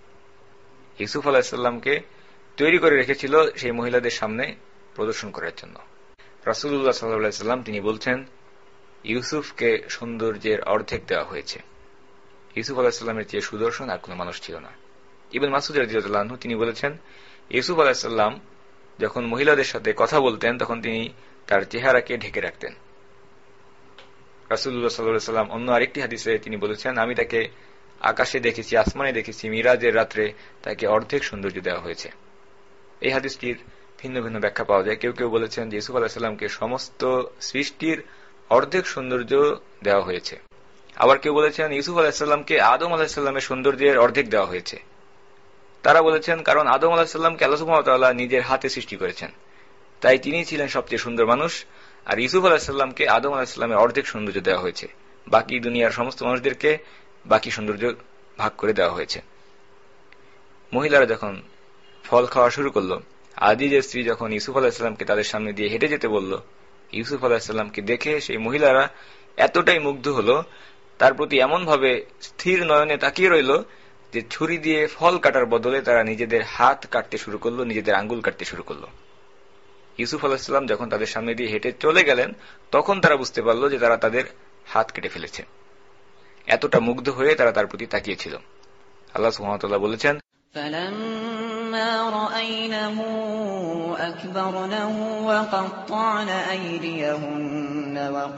ইউসুফ আলাইহিসসালামকে তৈরি করে রেখেছিল সেই মহিলাদের সামনে প্রদর্শন করার জন্য। রাসূলুল্লাহ সাল্লাল্লাহু আলাইহি ওয়াসাল্লাম তিনি বলছেন, ইউসুফকে সৌন্দর্যের অর্ধেক দেওয়া হয়েছে। ইউসুফ আলাইহিস সালামের চেয়ে সুদর্শন আর কোনো মানুষ ছিল না। ইবনে মাসউদ রাদিয়াল্লাহু আনহু তিনি বলেছেন, ইউসুফ আলাইহিস সালাম যখন মহিলাদের সাথে কথা বলতেন তখন তিনি তার চেহারাকে ঢেকে রাখতেন। রাসূলুল্লাহ সাল্লাল্লাহু আলাইহি ওয়াসাল্লাম অন্য আরেকটি হাদিসে তিনি বলেছেন, আমি তাকে আকাশে দেখেছি, আসমানে দেখেছি, মিরাজের রাত্রে তাকে অর্ধেক সৌন্দর্য দেওয়া হয়েছে। এই হাদিসটির ভিন্ন ভিন্ন ব্যাখ্যা পাওয়া যায়। কেউ কেউ বলেছেন যে ইউসুফ আলাইহিস সালামকে সমস্ত সৃষ্টির অর্ধেক সৌন্দর্য দেওয়া হয়েছে। আবার কেউ বলেছেন ইউসুফ আলাইহিস সালামকে আদম আলাইহিস সালামের সৌন্দর্যের অর্ধেক দেওয়া হয়েছে। তারা বলেছেন কারণ আদম আলাইহিস সালামকে আল্লাহ সুবহানাহু ওয়া তাআলা নিজের হাতে সৃষ্টি করেছেন, তাই তিনিই ছিলেন সবচেয়ে সুন্দর মানুষ, আর ইউসুফ আলাইহিস সালামকে আদম আলাইহিস সালামের অর্ধেক সৌন্দর্য দেওয়া হয়েছে, বাকি দুনিয়ার সমস্ত মানুষদেরকে বাকি সৌন্দর্য ভাগ করে দেওয়া হয়েছে। মহিলারা যখন ফল খাওয়া শুরু করলো, আজিজের স্ত্রী যখন ইউসুফ আলাইহিস সালামকে তাদের সামনে দিয়ে হেঁটে যেতে বলল, ইউসুফ আলাইহিস সালামকে দেখে সেই মহিলারা এতটাই মুগ্ধ হলো, তার প্রতি এমন ভাবে স্থির নয়নে তাকিয়ে রইল যে ছুরি দিয়ে ফল কাটার বদলে তারা নিজেদের হাত কাটতে শুরু করলো, নিজেদের আঙ্গুল কাটতে শুরু করলো। ইউসুফ আলাইহিস সালাম যখন তাদের সামনে দিয়ে হেঁটে চলে গেলেন তখন তারা বুঝতে পারল যে তারা তাদের হাত কেটে ফেলেছে। এতটা মুগ্ধ হয়ে তারা তার প্রতি তাকিয়েছিল। আল্লাহ সুবহানাহু ওয়া তাআলা বলেছেন, فَلَمَّا رَأَيْنَهُ أَكْبَرْنَهُ وَقَطَّعْنَ أَيْدِيَهُنَّ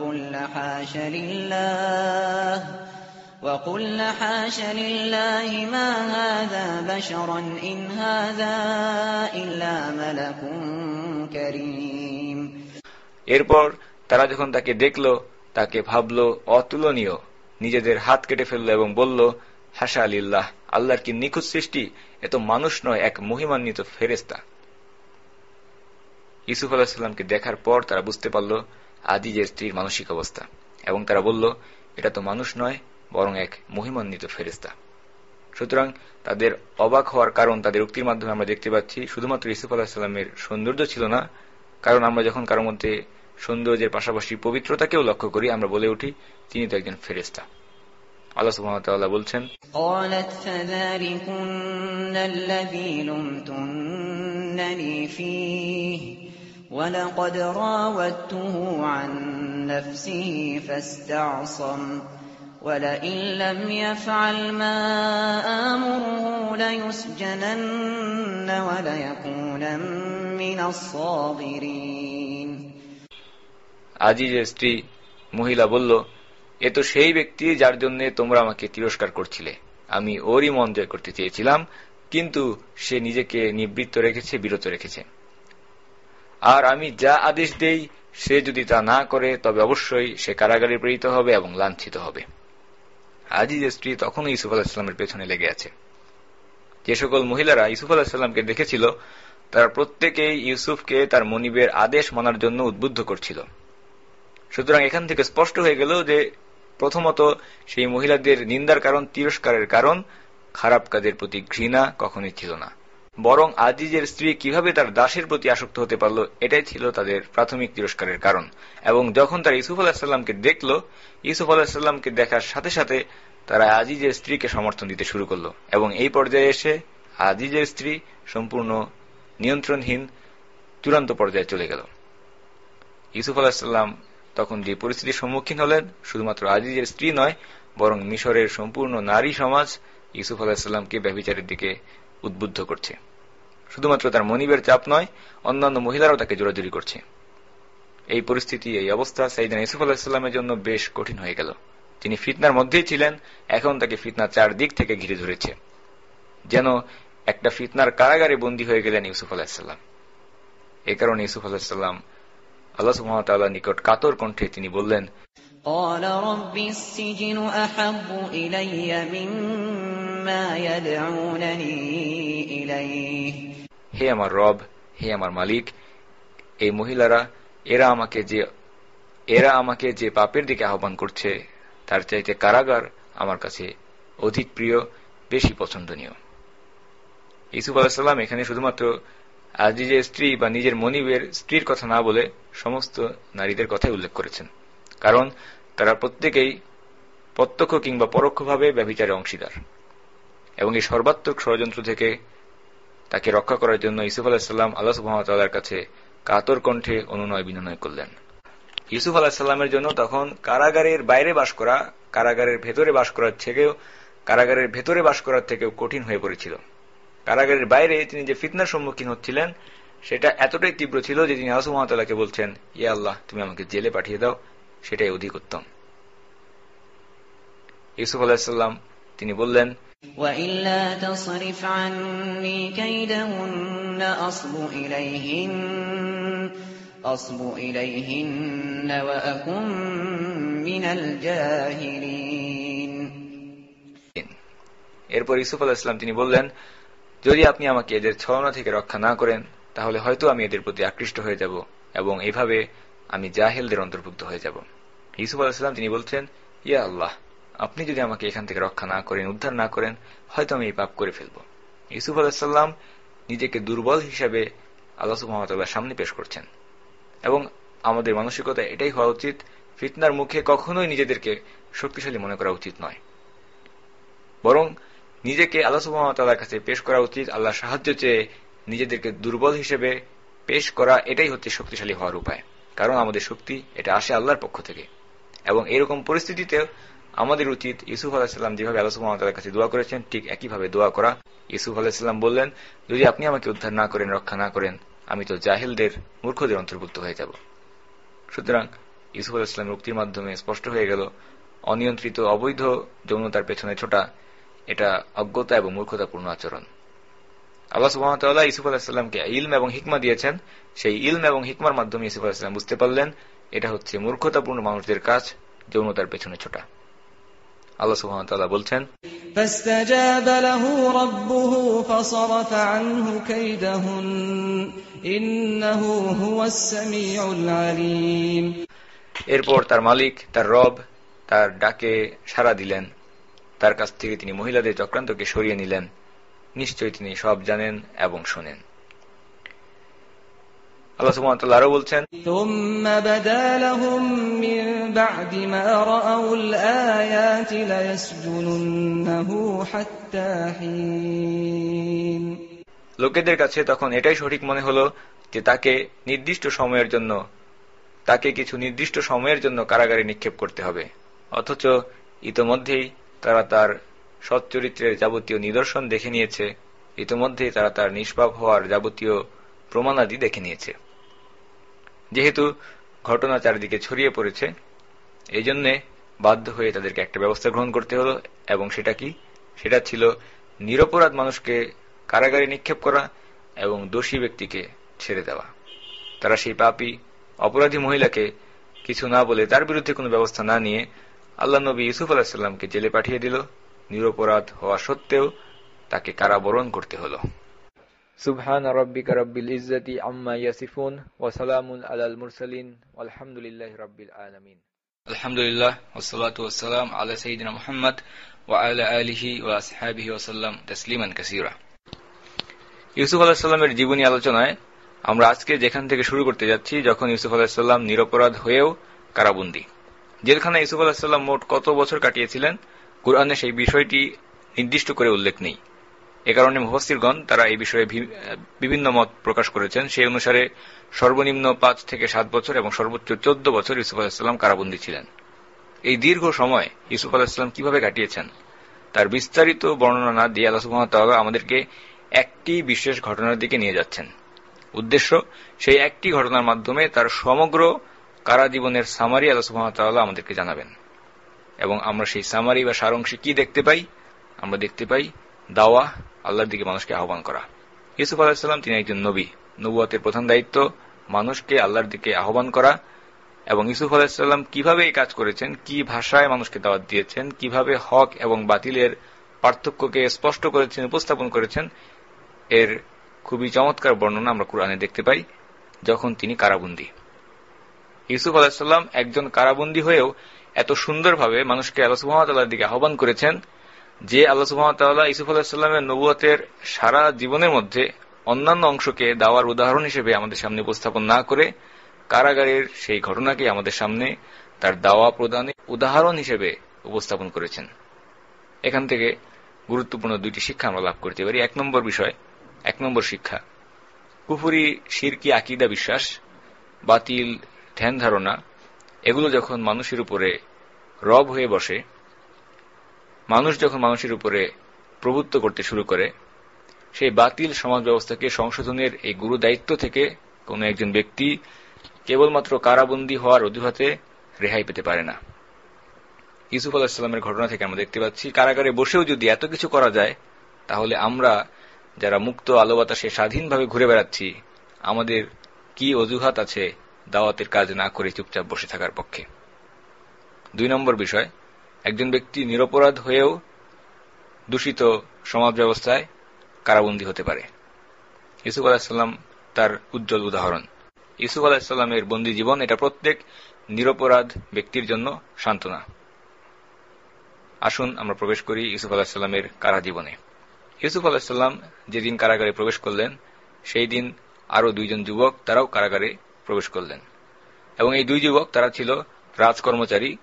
وَقُلْنَ حَاشَ لِلَّهِ مَا هَذَا بَشَرًا إِنْ هَذَا إِلَّا مَلَكٌ كَرِيمٌ। এরপর তারা যখন তাকে দেখল, তাকে ভাবল অতুলনীয়, নিজেদের হাত কেটে ফেলল এবং বলল, হাসা লিল্লাহ, আল্লাহর কি নিখুঁত সৃষ্টি, এ তো মানুষ নয়, এক মহিমান্বিত ফেরেশতা। ইউসুফ আলাইহিস সালামকে দেখার পর তারা বুঝতে পারল আজিজের স্ত্রীর মানসিক অবস্থা, এবং তারা বলল, এটা তো মানুষ নয়, বরং এক মহিমান্বিত ফেরেশতা। সুতরাং তাদের অবাক হওয়ার কারণ তাদের উক্তির মাধ্যমে আমরা দেখতে পাচ্ছি শুধুমাত্র ইউসুফ আলাইহিস সালামের সৌন্দর্য ছিল না, কারণ আমরা যখন কারোর মধ্যে সৌন্দর্যের পাশাপাশি পবিত্রতাকেও লক্ষ্য করি, আমরা বলে উঠি তিনি তো একজন ফেরেশতা। আল্লাহ সুবহানাহু ওয়া তাআলা বলছেন, قالت فذلكن الذي لمتنني فيه ولقد راودته عن نفسه فاستعصم ولئن لم يفعل ما آمره ليسجنن وليكونن من الصاغرين। আজিজের স্ত্রী মহিলা বলল, এ তো সেই ব্যক্তি যার জন্য তোমরা আমাকে তিরস্কার করছিলে। আমি ওরই মন জয় করতে চেয়েছিলাম, কিন্তু সে নিজেকে নিবৃত্ত রেখেছে, বিরত রেখেছে। আর আমি যা আদেশ দেই সে যদি তা না করে তবে অবশ্যই সে কারাগারে প্রেরিত হবে এবং লাঞ্ছিত হবে। আজিজের স্ত্রী তখনও ইউসুফ আলাইহিস সালামের পেছনে লেগে আছে। যে সকল মহিলারা ইউসুফ আলাইহিস সালামকে দেখেছিল তারা প্রত্যেকেই ইউসুফকে তার মনিবের আদেশ মানার জন্য উদ্বুদ্ধ করছিল। সুতরাং এখান থেকে স্পষ্ট হয়ে গেল যে প্রথমত সেই মহিলাদের নিন্দার কারণ, তিরস্কারের কারণ খারাপ কাজের প্রতি ঘৃণা কখনোই ছিল না, বরং আজিজের স্ত্রী কিভাবে তার দাসের প্রতি আসক্ত হতে পারল এটাই ছিল তাদের প্রাথমিক তিরস্কারের কারণ। এবং যখন তারা ইউসুফ আলাইহিস সালামকে দেখল, ইউসুফ আলাইহিস সালামকে দেখার সাথে সাথে তারা আজিজের স্ত্রীকে সমর্থন দিতে শুরু করল, এবং এই পর্যায়ে এসে আজিজের স্ত্রী সম্পূর্ণ নিয়ন্ত্রণহীন চূড়ান্ত পর্যায়ে চলে গেল। ইউসুফ আলাইহিস সালাম তখন যে পরিস্থিতির সম্মুখীন হলেন, শুধুমাত্র আজিজের স্ত্রী নয়, বরং মিশরের সম্পূর্ণ নারী সমাজ ইউসুফ আলাইহিস সালামকে ব্যভিচারের দিকে উদ্বুদ্ধ করছে। শুধুমাত্র তার মনিবের চাপ নয়, অন্যান্য মহিলারাও তাকে জোরাজুরি করছে। এই পরিস্থিতি, এই অবস্থা সাইয়েদনা ইউসুফ আলাইহিস সালামের জন্য বেশ কঠিন হয়ে গেল। তিনি ফিতনার মধ্যেই ছিলেন, এখন তাকে ফিতনা চারদিক থেকে ঘিরে ধরেছে, যেন একটা ফিতনার কারাগারে বন্দী হয়ে গেলেন ইউসুফ আলাইহিস সালাম। এই কারণে ইউসুফ আলাইহিস সালাম আল্লাহ সুবহানাহু ওয়া তাআলার নিকট কাতর কণ্ঠে তিনি বললেন, قال رب السجن أحب إلي مما يدعونني إليه। হে আমার রব, হে আমার মালিক, এই মহিলারা এরা আমাকে যে পাপের দিকে আহ্বান করছে তার চাইতে কারাগার আমার কাছে অধিক প্রিয়, বেশি পছন্দনীয়। ইউসুফ আলাইহিস সালাম এখানে শুধুমাত্র আজিজের স্ত্রী বা নিজের মনিবের স্ত্রীর কথা না বলে সমস্ত নারীদের কথাই উল্লেখ করেছেন, কারণ তারা প্রত্যেকেই প্রত্যক্ষ কিংবা পরোক্ষভাবে ব্যভিচারে অংশীদার। এবং এই সর্বাত্মক ষড়যন্ত্র থেকে তাকে রক্ষা করার জন্য ইউসুফ আলাইহিস সালাম আল্লাহ সুবহানাহু ওয়া তাআলার কাছে কাতর কণ্ঠে অনুনয় বিনয় করলেন। ইউসুফ আলাহিসাল্লামের জন্য তখন কারাগারের বাইরে বাস করা কারাগারের ভেতরে বাস করার থেকেও কঠিন হয়ে পড়েছিল। কারাগারের বাইরে তিনি যে ফিতনার সম্মুখীন হচ্ছিলেন সেটা এতটাই তীব্র ছিল যে তিনি আল্লাহ সুবহানাহু ওয়া তাআলাকে বলছেন, ইয়া আল্লাহ, তুমি আমাকে জেলে পাঠিয়ে দাও, সেটাই অধিক উত্তম। ইউসুফ আলাইহিসসালাম তিনি বললেন, وَإِلَّا تَصْرِفْ عَنِّي كَيْدَهُنَّ أَصْبُ إِلَيْهِنَّ وَأَكُن مِّنَ الْجَاهِلِينَ। এরপর ইউসুফ আলাইহিস সালাম তিনি বললেন, যদি আপনি আমাকে এদের ছলনা থেকে রক্ষা না করেন তাহলে হয়তো আমি এদের প্রতি আকৃষ্ট হয়ে যাব এবং এইভাবে আমি জাহেলদের অন্তর্ভুক্ত হয়ে যাব। ইউসুফ আলাইহিস সালাম তিনি বলছেন, ইয়া আল্লাহ, আপনি যদি আমাকে এখান থেকে রক্ষা না করেন, উদ্ধার না করেন, হয়তো আমি এই পাপ করে ফেলব। ইউসুফ আলাইহিস সালাম নিজেকে দুর্বল হিসাবে আল্লাহ সুবহানাহু ওয়া তাআলার সামনে পেশ করছেন। এবং আমাদের মানসিকতা এটাই হওয়া উচিত, ফিতনার মুখে কখনোই নিজেদেরকে শক্তিশালী মনে করা উচিত নয়, বরং নিজেকে আল্লাহ সুবহানাহু ওয়া তাআলার কাছে পেশ করা উচিত। আল্লাহর সাহায্য চেয়ে নিজেদেরকে দুর্বল হিসেবে পেশ করা, এটাই হচ্ছে শক্তিশালী হওয়ার উপায়। কারণ আমাদের শক্তি এটা আসে আল্লাহর পক্ষ থেকে। এবং এরকম পরিস্থিতিতে আমাদের উচিত ইউসুফ আলাইহিস সালাম যেভাবে আল্লাহ সুবহানাহু ওয়া তাআলার কাছে দোয়া করেছেন ঠিক একইভাবে দোয়া করা। ইউসুফ আলাইহিস সালাম বললেন, যদি আপনি আমাকে উদ্ধার না করেন, রক্ষা না করেন, আমি তো জাহিলদের, মূর্খদের অন্তর্ভুক্ত হয়ে যাব। সুতরাং ইউসুফ আলাইহিস সালামের উক্তির মাধ্যমে স্পষ্ট হয়ে গেল, অনিয়ন্ত্রিত অবৈধ যৌনতার পেছনে ছোটা এটা অজ্ঞতা এবং মূর্খতাপূর্ণ আচরণ। আল্লাহ সুবহানাহু ওয়া তাআলা ইউসুফ আলাইহিস সালামকে ইলম এবং হিকমা দিয়েছেন। সেই ইলম এবং হিকমার মাধ্যমে ইউসুফ আলাইহিস সালাম বুঝতে পারলেন এটা হচ্ছে মূর্খতাপূর্ণ মানুষদের কাজ, যৌনতার পেছনে ছোটা। আল্লাহ সুবহানাহু ওয়া তাআলা বলছেন, فاستجاب له ربه فصرف عنه كيدهن إنه هو السميع العليم। এরপর তার মালিক, তার রব তার ডাকে সাড়া দিলেন, তার কাছ থেকে তিনি মহিলাদের চক্রান্তকে সরিয়ে নিলেন। নিশ্চয়ই তিনি সব জানেন এবং শোনেন। আল্লাহ সুবহানাহু ওয়া তাআলা আরো বলছেন, ثم بدا لهم من بعد ما رأوا الآيات ليسجننه حتى حين। লোকেদের কাছে তখন এটাই সঠিক মনে হলো যে তাকে কিছু নির্দিষ্ট সময়ের জন্য কারাগারে নিক্ষেপ করতে হবে। অথচ ইতোমধ্যেই তারা তার সচ্চরিত্রের যাবতীয় নিদর্শন দেখে নিয়েছে, ইতোমধ্যেই তারা তার নিষ্পাপ হওয়ার যাবতীয় প্রমাণাদি দেখে নিয়েছে। যেহেতু ঘটনা চারিদিকে ছড়িয়ে পড়েছে, এই জন্য বাধ্য হয়ে তাদেরকে একটা ব্যবস্থা গ্রহণ করতে হলো। এবং সেটা কি? সেটা ছিল নিরপরাধ মানুষকে কারাগারে নিক্ষেপ করা এবং দোষী ব্যক্তিকে ছেড়ে দেওয়া। তারা সেই পাপী অপরাধী মহিলাকে কিছু না বলে, তার বিরুদ্ধে কোনো ব্যবস্থা না নিয়ে আল্লাহ নবী ইউসুফ আলাইহিস সালামকে জেলে পাঠিয়ে দিল। নিরপরাধ হওয়া সত্ত্বেও তাকে কারাবরণ করতে হলো। সুবহান রাব্বিকা রাব্বিল ইজ্জাতি আম্মা ইয়াসিফুন ওয়া সালামুন আলাল মুরসালিন ওয়ালহামদুলিল্লাহি রাব্বিল আলামিন। আলহামদুলিল্লাহ ওয়াসসালাতু ওয়াসসালাম আলা সাইয়্যিদিনা মুহাম্মদ ওয়া আলা আলিহি ওয়া আসহাবিহি ওয়া সাল্লাম তাসলিমান কাসীরা। ইউসুফ আলাইহিস সালামের জীবনী আলোচনায় আমরা আজকে যেখান থেকে শুরু করতে যাচ্ছি, যখন ইউসুফ আলাইহিস সালাম নিরপরাধ হয়েও কারাবন্দী। জেলখানায় ইউসুফ আলাইহিস সালাম মোট কত বছর কাটিয়েছিলেন, কুরআনে সেই বিষয়টি নির্দিষ্ট করে উল্লেখ নেই। এ কারণে মুফাসসিরগণ তারা এই বিষয়ে বিভিন্ন মত প্রকাশ করেছেন। সেই অনুসারে সর্বনিম্ন 5 থেকে 7 বছর এবং সর্বোচ্চ 14 বছর ইউসুফ আলাইহিস সালাম কারাবন্দী ছিলেন। এই দীর্ঘ সময় ইউসুফ আলাইহিস সালাম কিভাবে কাটিয়েছেন তার বিস্তারিত বর্ণনা না দিয়ে আল্লাহ সুবহানাহু ওয়া তাআলা আমাদেরকে একটি বিশেষ ঘটনার দিকে নিয়ে যাচ্ছেন। উদ্দেশ্য, সেই একটি ঘটনার মাধ্যমে তার সমগ্র কারাজীবনের সামারি আল্লাহ সুবহানাহু ওয়া তাআলা আমাদেরকে জানাবেন। এবং আমরা সেই সামারি বা সারাংশে কি দেখতে পাই? আমরা দেখতে পাই দাওয়া, আল্লাহর দিকে মানুষকে আহ্বান করা। ইউসুফ আলাইহিস সালাম তিনি একজন নবী। নবুয়তের প্রধান দায়িত্ব মানুষকে আল্লাহর দিকে আহ্বান করা। এবং ইউসুফ আলাইহিস সালাম কিভাবে এই কাজ করেছেন, কি ভাষায় মানুষকে দাওয়াত দিয়েছেন, কিভাবে হক এবং বাতিলের পার্থক্যকে স্পষ্ট করেছেন, উপস্থাপন করেছেন, এর খুবই চমৎকার বর্ণনা আমরা কুরআনে দেখতে পাই যখন তিনি কারাবন্দী। ইউসুফ আলাইহিস সালাম একজন কারাবন্দী হয়েও এত সুন্দরভাবে মানুষকে আল্লাহ সুবহানাহু ওয়া তাআলার দিকে আহ্বান করেছেন যে আল্লাহ সুবহানাহু ওয়া তাআলা ইউসুফ আলাইহিস সালামের নবুয়তের সারা জীবনের মধ্যে অন্যান্য অংশকে দাওয়ার উদাহরণ হিসেবে আমাদের সামনে উপস্থাপন না করে কারাগারের সেই ঘটনাকে আমাদের সামনে তার দাওয়া প্রদানে উদাহরণ হিসেবে উপস্থাপন করেছেন। এখান থেকে গুরুত্বপূর্ণ দুইটি শিক্ষা আমরা লাভ করতে পারি। এক নম্বর শিক্ষা, কুফরি শিরকি আকীদা বিশ্বাস, বাতিল ধ্যান ধারণা এগুলো যখন মানুষের উপরে রব হয়ে বসে, মানুষ যখন মানুষের উপরে প্রভুত্ব করতে শুরু করে, সেই বাতিল সমাজ ব্যবস্থাকে সংশোধনের এই গুরু দায়িত্ব থেকে কোন একজন ব্যক্তি কেবলমাত্র কারাবন্দী হওয়ার অজুহাতে রেহাই পেতে পারে না। ইউসুফ আলাইহিস সালামের ঘটনা থেকে আমরা দেখতে পাচ্ছি, কারাগারে বসেও যদি এত কিছু করা যায়, তাহলে আমরা যারা মুক্ত আলো বাতাসে স্বাধীনভাবে ঘুরে বেড়াচ্ছি, আমাদের কি অজুহাত আছে দাওয়াতের কাজ না করে চুপচাপ বসে থাকার পক্ষে? 2 নম্বর বিষয়, একজন ব্যক্তি নিরপরাধ হয়েও দূষিত সমাজ ব্যবস্থায় কারাবন্দী হতে পারে। ইউসুফ আলাইহিস সালাম তার উজ্জ্বল উদাহরণ। ইউসুফ আলাইহিস সালামের বন্দী জীবন এটা প্রত্যেক নিরপরাধ ব্যক্তির জন্য সান্ত্বনা। আসুন আমরা প্রবেশ করি ইউসুফ আলাইহিস সালামের কারা জীবনে। ইউসুফ আলাইহিস সালাম যেদিন কারাগারে প্রবেশ করলেন, সেই দিন আরো 2 জন যুবক তারাও কারাগারে প্রবেশ করলেন, এবং এই 2 যুবক তারা ছিল রাজকর্মচারী,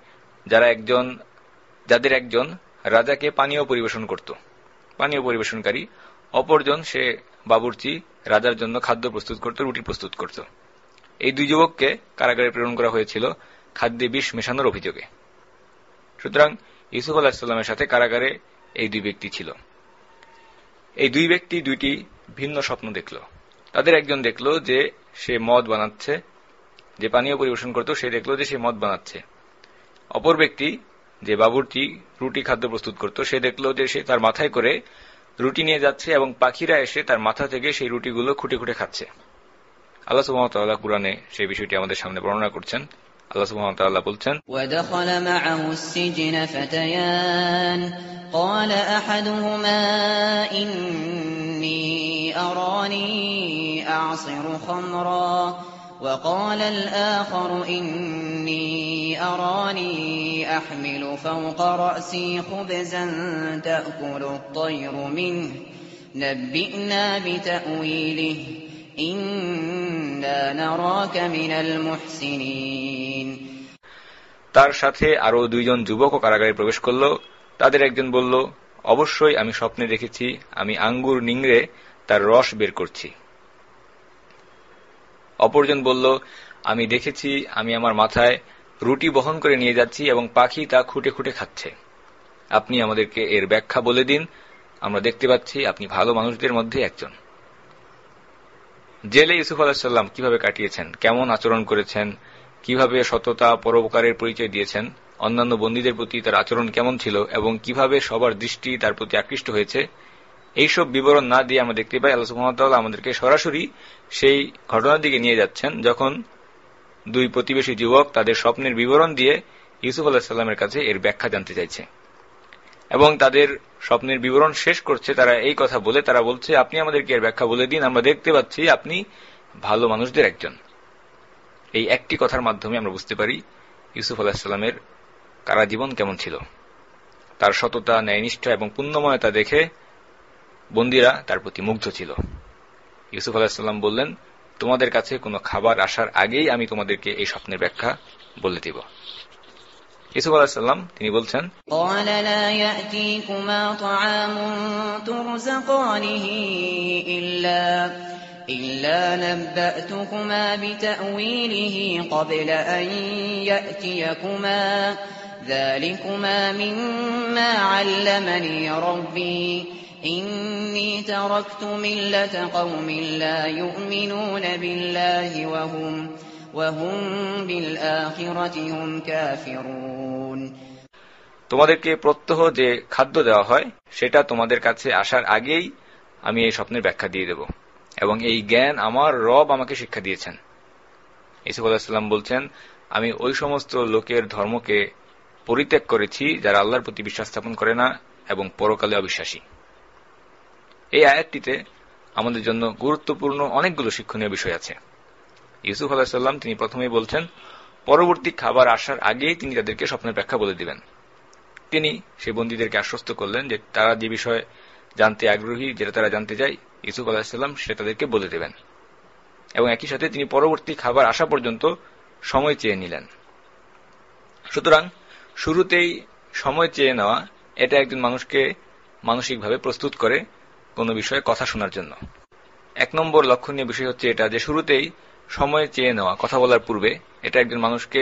যাদের একজন রাজাকে পানীয় পরিবেশন করত, পানীয় পরিবেশনকারী, অপরজন সে বাবুর্চি, রাজার জন্য খাদ্য প্রস্তুত করত, রুটি প্রস্তুত করত। এই 2 যুবককে কারাগারে প্রেরণ করা হয়েছিল খাদ্যে বিষ মেশানোর অভিযোগে। সুতরাং ইউসুফ আলাইহিস সালামের সাথে কারাগারে এই 2 ব্যক্তি ছিল। এই 2 ব্যক্তি 2টি ভিন্ন স্বপ্ন দেখল। তাদের একজন দেখল যে সে মদ বানাচ্ছে, যে পানীয় পরিবেশন করত সে দেখল যে সে মদ বানাচ্ছে। অপর ব্যক্তি যে বাবুর্চি রুটি খাদ্য প্রস্তুত করত, সে দেখল যে সে তার মাথায় করে রুটি নিয়ে যাচ্ছে এবং পাখিরা এসে তার মাথা থেকে সেই রুটিগুলো খুঁটে খুঁটে খাচ্ছে। আল্লাহ সুবহানাহু ওয়া তাআলা কুরআনে সেই বিষয়টি আমাদের সামনে বর্ণনা করছেন। আল্লাহ সুবহানাহু ওয়া তাআলা বলছেন, وَدَخَلَ مَعَهُ السِّجْنَ فَتَيَانِ قَالَ أَحَدُهُمَا إِنِّي أَرَانِي أَعْصِرُ خَمْرًا وَقَالَ الْآخَرُ إِنِّي أَرَانِي أَحْمِلُ فَوْقَ رَأْسِي خُبْزًا تَأْكُلُ الطَّيْرُ مِنْهُ نَبِّئْنَا بِتَأْوِيلِهِ إِنَّا نَرَاكَ مِنَ الْمُحْسِنِينَ। তার সাথে আরো 2 জন যুবকও কারাগারে প্রবেশ করল। তাদের একজন বলল, অবশ্যই আমি স্বপ্নে দেখেছি আমি আঙ্গুর নিংড়ে তার রস বের করছি। অপরজন বলল, আমি দেখেছি আমি আমার মাথায় রুটি বহন করে নিয়ে যাচ্ছি এবং পাখি তা খুঁটে খুঁটে খাচ্ছে। আপনি আমাদেরকে এর ব্যাখ্যা বলে দিন, আমরা দেখতে পাচ্ছি আপনি ভালো মানুষদের মধ্যে একজন। জেলে ইউসুফ আলাইহিস সালাম কিভাবে কাটিয়েছেন, কেমন আচরণ করেছেন, কিভাবে সততা পরোপকারের পরিচয় দিয়েছেন, অন্যান্য বন্দীদের প্রতি তার আচরণ কেমন ছিল এবং কিভাবে সবার দৃষ্টি তার প্রতি আকৃষ্ট হয়েছে, এইসব বিবরণ না দিয়ে আমরা দেখতে পাই আল্লাহ সুবহানাহু ওয়া তাআলা আমাদেরকে সরাসরি সেই ঘটনার দিকে নিয়ে যাচ্ছেন, যখন 2 প্রতিবেশী যুবক তাদের স্বপ্নের বিবরণ দিয়ে ইউসুফ আলাইহিস সালামের কাছে এর ব্যাখ্যা জানতে চাইছে এবং তাদের স্বপ্নের বিবরণ শেষ করছে তারা এই কথা বলে, তারা বলছে, আপনি আমাদেরকে এর ব্যাখ্যা বলে দিন, আমরা দেখতে পাচ্ছি আপনি ভালো মানুষদের একজন। এই একটি কথার মাধ্যমে আমরা বুঝতে পারি ইউসুফ আলাইহিস সালামের কারা জীবন কেমন ছিল। তার সততা, ন্যায়নিষ্ঠা এবং পুণ্যময়তা দেখে বন্দীরা তার প্রতি মুগ্ধ ছিল। ইউসুফ আলাইহিস সালাম বললেন, তোমাদের কাছে কোনো খাবার আসার আগেই আমি তোমাদেরকে এই স্বপ্নের ব্যাখ্যা বলে দিব। ইউসুফ আলাইহিস সালাম তিনি বলছেন, قال لا يأتيكما طعام ترزقانه إلا نبأتكما بتأويله قبل أن يأتيكما ذلكما مما علمني ربي إني تركت ملة قوم لا يؤمنون بالله وهم بالآخرة هم كافرون। তোমাদেরকে প্রত্যহ যে খাদ্য দেওয়া হয় সেটা তোমাদের কাছে আসার আগেই আমি এই স্বপ্নের ব্যাখ্যা দিয়ে দেব এবং এই জ্ঞান আমার রব আমাকে শিক্ষা দিয়েছেন। ইউসুফ আলাইহিস সালাম বলছেন, আমি ওই সমস্ত লোকের ধর্মকে পরিত্যাগ করেছি যারা আল্লাহর প্রতি বিশ্বাস স্থাপন করে না এবং পরকালে অবিশ্বাসী। এই আয়াতটিতে আমাদের জন্য গুরুত্বপূর্ণ অনেকগুলো শিক্ষণীয় বিষয় আছে। ইউসুফ আলাইহিস সালাম তিনি প্রথমেই বলছেন, পরবর্তী খাবার আসার আগেই তিনি তাদেরকে স্বপ্নের ব্যাখ্যা বলে দিবেন। তিনি সেই বন্দীদেরকে আশ্বস্ত করলেন যে তারা যে বিষয়ে জানতে আগ্রহী, যেটা তারা জানতে চায়, ইউসুফ আলাইহিস সালাম সেটা তাদেরকে বলে দেবেন এবং একই সাথে তিনি পরবর্তী খাবার আসা পর্যন্ত সময় চেয়ে নিলেন। সুতরাং শুরুতেই সময় চেয়ে নেওয়া এটা একজন মানুষকে মানসিকভাবে প্রস্তুত করে কোনো বিষয়ে কথা শোনার জন্য। 1 নম্বর লক্ষণীয় বিষয় হচ্ছে এটা যে শুরুতেই সময় চেয়ে নেওয়া, কথা বলার পূর্বে, এটা একজন মানুষকে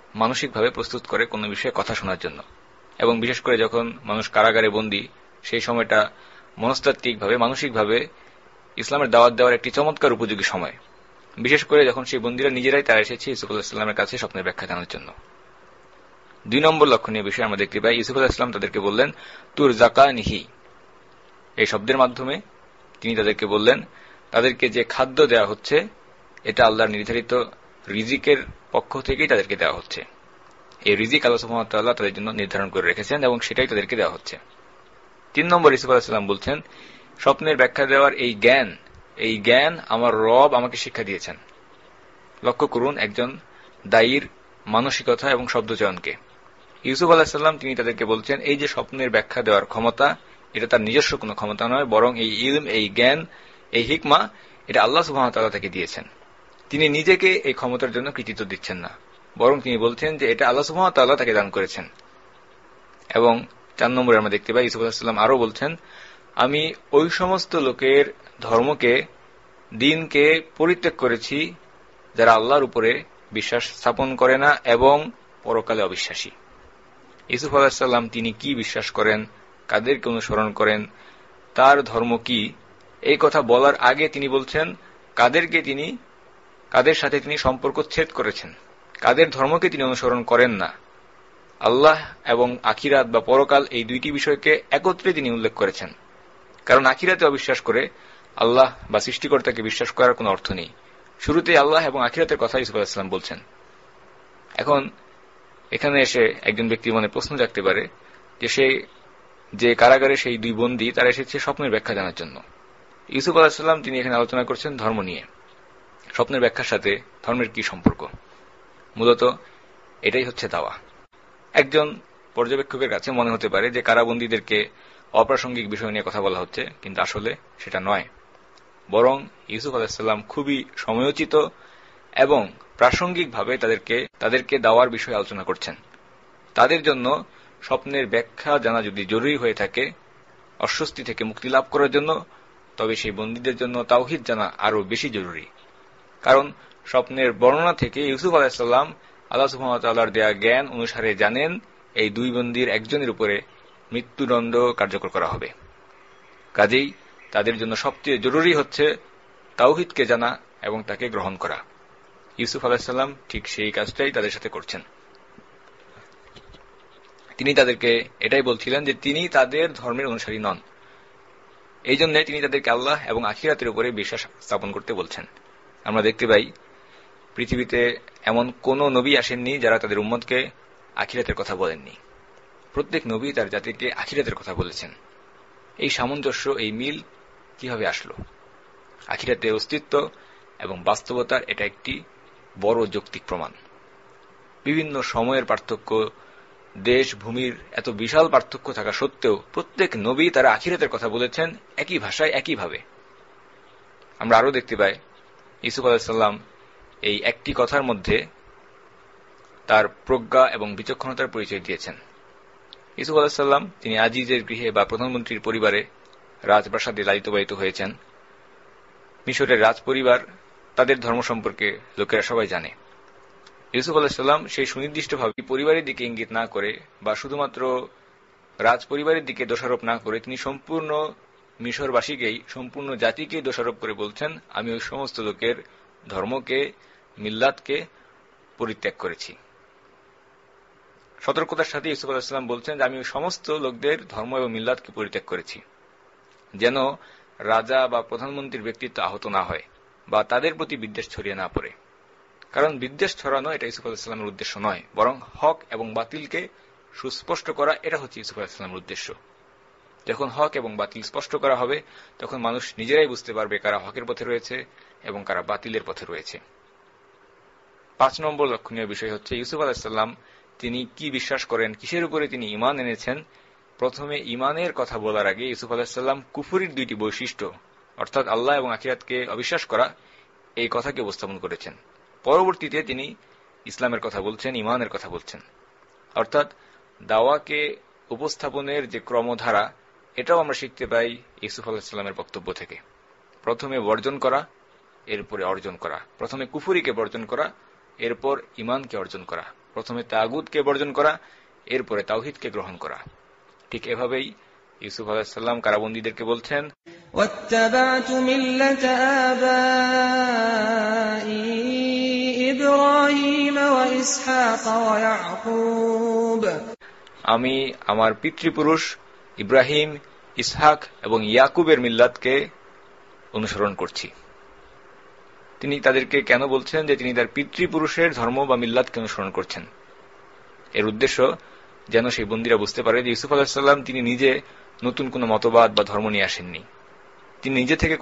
মানসিকভাবে প্রস্তুত করে কোনো বিষয়ে কথা শোনার জন্য। এবং বিশেষ করে যখন মানুষ কারাগারে বন্দী, সেই সময়টা মনস্তাত্ত্বিকভাবে মানসিকভাবে ইসলামের দাওয়াত দেওয়ার একটি চমৎকার উপযোগী সময়, বিশেষ করে যখন সেই বন্দীরা নিজেরাই তারা এসেছে ইউসুফ আলাইহিস কাছে স্বপ্নের ব্যাখ্যা জানার জন্য। 2 নম্বর লক্ষণীয় বিষয় আমরা দেখতে পাই, ইউসুফ আলাইহিস সালাম তাদেরকে বললেন তুর জাকানিহি। এই শব্দের মাধ্যমে তিনি তাদেরকে বললেন তাদেরকে যে খাদ্য দেওয়া হচ্ছে এটা আল্লাহর নির্ধারিত রিজিকের পক্ষ থেকেই তাদেরকে দেওয়া হচ্ছে। এই রিজিক আল্লাহ সুবহানাহু ওয়া তাআলা তাদের জন্য নির্ধারণ করে রেখেছেন এবং সেটাই তাদেরকে দেওয়া হচ্ছে। 3 নম্বর, ইউসুফ আলাইহিস সালাম বলছেন স্বপ্নের ব্যাখ্যা দেওয়ার এই জ্ঞান আমার রব আমাকে শিক্ষা দিয়েছেন। লক্ষ্য করুন একজন দায়ীর মানসিকতা এবং শব্দচয়নকে। ইউসুফ আলাইহিস সালাম তিনি তাদেরকে বলছেন এই যে স্বপ্নের ব্যাখ্যা দেওয়ার ক্ষমতা, এটা তার নিজস্ব কোনো ক্ষমতা নয়, বরং এই ইলম, এই জ্ঞান, এই হিকমা এটা আল্লাহ সুবহানাহু ওয়া তাআলা তাকে দিয়েছেন। তিনি নিজেকে এই ক্ষমতার জন্য কৃতিত্ব দিচ্ছেন না, বরং তিনি বলছেন যে এটা আল্লাহ সুবহানাহু ওয়া তাআলা তাকে দান করেছেন। এবং 4 নম্বরে আমরা দেখতে পাই ইউসুফ আলাইহিস সালাম আরো বলছেন আমি ওই সমস্ত লোকের ধর্মকে, দ্বীনকে পরিত্যাগ করেছি যারা আল্লাহর উপরে বিশ্বাস স্থাপন করে না এবং পরকালে অবিশ্বাসী। ইউসুফ আলাইহিস সালাম তিনি কি বিশ্বাস করেন, কাদেরকে অনুসরণ করেন, তার ধর্ম কি, এই কথা বলার আগে তিনি বলছেন কাদের সাথে তিনি সম্পর্ক ছেদ করেছেন, কাদের ধর্মকে তিনি অনুসরণ করেন না। আল্লাহ এবং আখিরাত বা পরকাল এই দুইটি বিষয়কে একত্রে তিনি উল্লেখ করেছেন, কারণ আখিরাতে অবিশ্বাস করে আল্লাহ বা সৃষ্টিকর্তাকে বিশ্বাস করার কোনো অর্থ নেই। শুরুতে আল্লাহ এবং আখিরাতের কথা ইউসুফ আলাইহিস সালাম বলছেন। এখন এখানে এসে একজন ব্যক্তির মনে প্রশ্ন জাগতে পারে যে কারাগারে সেই 2 বন্দী তারা এসেছে স্বপ্নের ব্যাখ্যা জানার জন্য। ইউসুফ আলাইহিস সালাম তিনি এখানে আলোচনা করছেন ধর্ম নিয়ে। স্বপ্নের ব্যাখ্যার সাথে ধর্মের কি সম্পর্ক? মূলত এটাই হচ্ছে দাওয়া। একজন পর্যবেক্ষকের কাছে মনে হতে পারে যে কারাবন্দীদেরকে অপ্রাসঙ্গিক বিষয় নিয়ে কথা বলা হচ্ছে, কিন্তু আসলে সেটা নয়, বরং ইউসুফ আলাইহিস সালাম খুবই সময়োচিত এবং প্রাসঙ্গিকভাবে তাদেরকে দাওয়ার বিষয়ে আলোচনা করছেন। তাদের জন্য স্বপ্নের ব্যাখ্যা জানা যদি জরুরি হয়ে থাকে অস্বস্তি থেকে মুক্তি লাভ করার জন্য, তবে সেই বন্দীদের জন্য তাওহীদ জানা আরো বেশি জরুরি। কারণ স্বপ্নের বর্ণনা থেকে ইউসুফ আলাইহিস সালাম আল্লাহ সুবহানাহু ওয়া তাআলার দেয়া জ্ঞান অনুসারে জানেন এই 2 বন্দীর একজনের উপরে মৃত্যুদণ্ড কার্যকর করা হবে। কাজেই তাদের জন্য সবচেয়ে জরুরি হচ্ছে তাওহীদকে জানা এবং তাকে গ্রহণ করা। ইউসুফ আলাইহিস সালাম ঠিক সেই কাজটাই তাদের সাথে করছেন। তিনি তাদেরকে এটাই বলছিলেন যে তিনি তাদের ধর্মের অনুসারী নন, এই জন্য তিনি তাদেরকে আল্লাহ এবং আখিরাতের উপরে বিশ্বাস স্থাপন করতে বলছেন। আমরা দেখতে পাই পৃথিবীতে এমন কোন নবী আসেননি যারা তাদের উম্মতকে আখিরাতের কথা বলেননি। প্রত্যেক নবী তার জাতিকে আখিরাতের কথা বলেছেন। এই সামঞ্জস্য, এই মিল কিভাবে আসলো? আখিরাতের অস্তিত্ব এবং বাস্তবতার এটা একটি বড় যৌক্তিক প্রমাণ। বিভিন্ন সময়ের পার্থক্য, দেশ ভূমির এত বিশাল পার্থক্য থাকা সত্ত্বেও প্রত্যেক নবী তারা আখিরাতের কথা বলেছেন একই ভাষায়, একইভাবে। আমরা আরো দেখতে পাই ইউসুফ আলাইহিস সালাম এই একটি কথার মধ্যে তার প্রজ্ঞা এবং বিচক্ষণতার পরিচয় দিয়েছেন। ইউসুফ আলাইহিস সালাম তিনি আজিজের গৃহে বা প্রধানমন্ত্রীর পরিবারে রাজপ্রাসাদে লালিত পালিত হয়েছেন। মিশরের রাজ পরিবার, তাদের ধর্ম সম্পর্কে লোকেরা সবাই জানে। ইউসুফ আলাইহিস সালাম সেই সুনির্দিষ্টভাবে পরিবারের দিকে ইঙ্গিত না করে বা শুধুমাত্র রাজ পরিবারের দিকে দোষারোপ না করে তিনি সম্পূর্ণ মিশরবাসীকেই, সম্পূর্ণ জাতিকে দোষারোপ করে বলছেন আমি ওই সমস্ত লোকের ধর্মকে, মিল্লাতকে পরিত্যাগ করেছি। সতর্কতার সাথে ইউসুফ আলাইহিস সালাম বলছেন যে আমি ওই সমস্ত লোকদের ধর্ম এবং মিল্লাতকে পরিত্যাগ করেছি, যেন রাজা বা প্রধানমন্ত্রীর ব্যক্তিত্ব আহত না হয় বা তাদের প্রতি বিদ্বেষ ছড়িয়ে না পড়ে। কারণ বিদ্বেষ ছড়ানো এটা ইউসুফ আলাইহিস সালামের উদ্দেশ্য নয়, বরং হক এবং বাতিলকে সুস্পষ্ট করা এটা হচ্ছে ইউসুফ আলাইহিস সালামের উদ্দেশ্য। যখন হক এবং বাতিল স্পষ্ট করা হবে তখন মানুষ নিজেরাই বুঝতে পারবে কারা হকের পথে রয়েছে এবং কারা বাতিলের পথে রয়েছে। 5 নম্বর লক্ষণীয় বিষয় হচ্ছে ইউসুফ আলাইহিস সালাম তিনি কি বিশ্বাস করেন, কিসের উপরে তিনি ঈমান এনেছেন। প্রথমে ঈমানের কথা বলার আগে ইউসুফ আলাইহিস সালাম কুফরির 2টি বৈশিষ্ট্য, অর্থাৎ আল্লাহ এবং আখিরাতকে অবিশ্বাস করা, এই কথাকে উপস্থাপন করেছেন। পরবর্তীতে তিনি ইসলামের কথা বলছেন, ঈমানের কথা বলছেন। অর্থাৎ দাওয়াকে উপস্থাপনের যে ক্রমধারা, এটাও আমরা শিখতে পাই ইউসুফ আলাইহিস সালামের বক্তব্য থেকে। প্রথমে বর্জন করা, এরপরে অর্জন করা। প্রথমে কুফরিকে বর্জন করা, এরপর ঈমানকে অর্জন করা। প্রথমে তাগুতকে বর্জন করা, এরপরে তাওহীদকে গ্রহণ করা। ঠিক এভাবেই ইউসুফ আলাইহিস সালাম কারাবন্দীদেরকে বলছেন, ওয়াত্তাবা'তু মিল্লাতা আবাই ইব্রাহিম ওয়া ইসহাক ওয়া ইয়াকুব, আমি আমার পিতৃপুরুষ ইব্রাহিম, ইসহাক এবং ইয়াকুবের মিল্লাতকে অনুসরণ করছি। তিনি তাদেরকে কেন বলছেন যে তিনি তার পিতৃপুরুষের ধর্ম বা মিল্লাতকে অনুসরণ করছেন? এর উদ্দেশ্য যেন সেই বন্দীরা বুঝতে পারে যে ইউসুফ আলাইহিস সালাম তিনি নিজে নতুন কোনো মতবাদ বা ধর্ম নিয়ে আসেননি। তিনি নিজে থেকে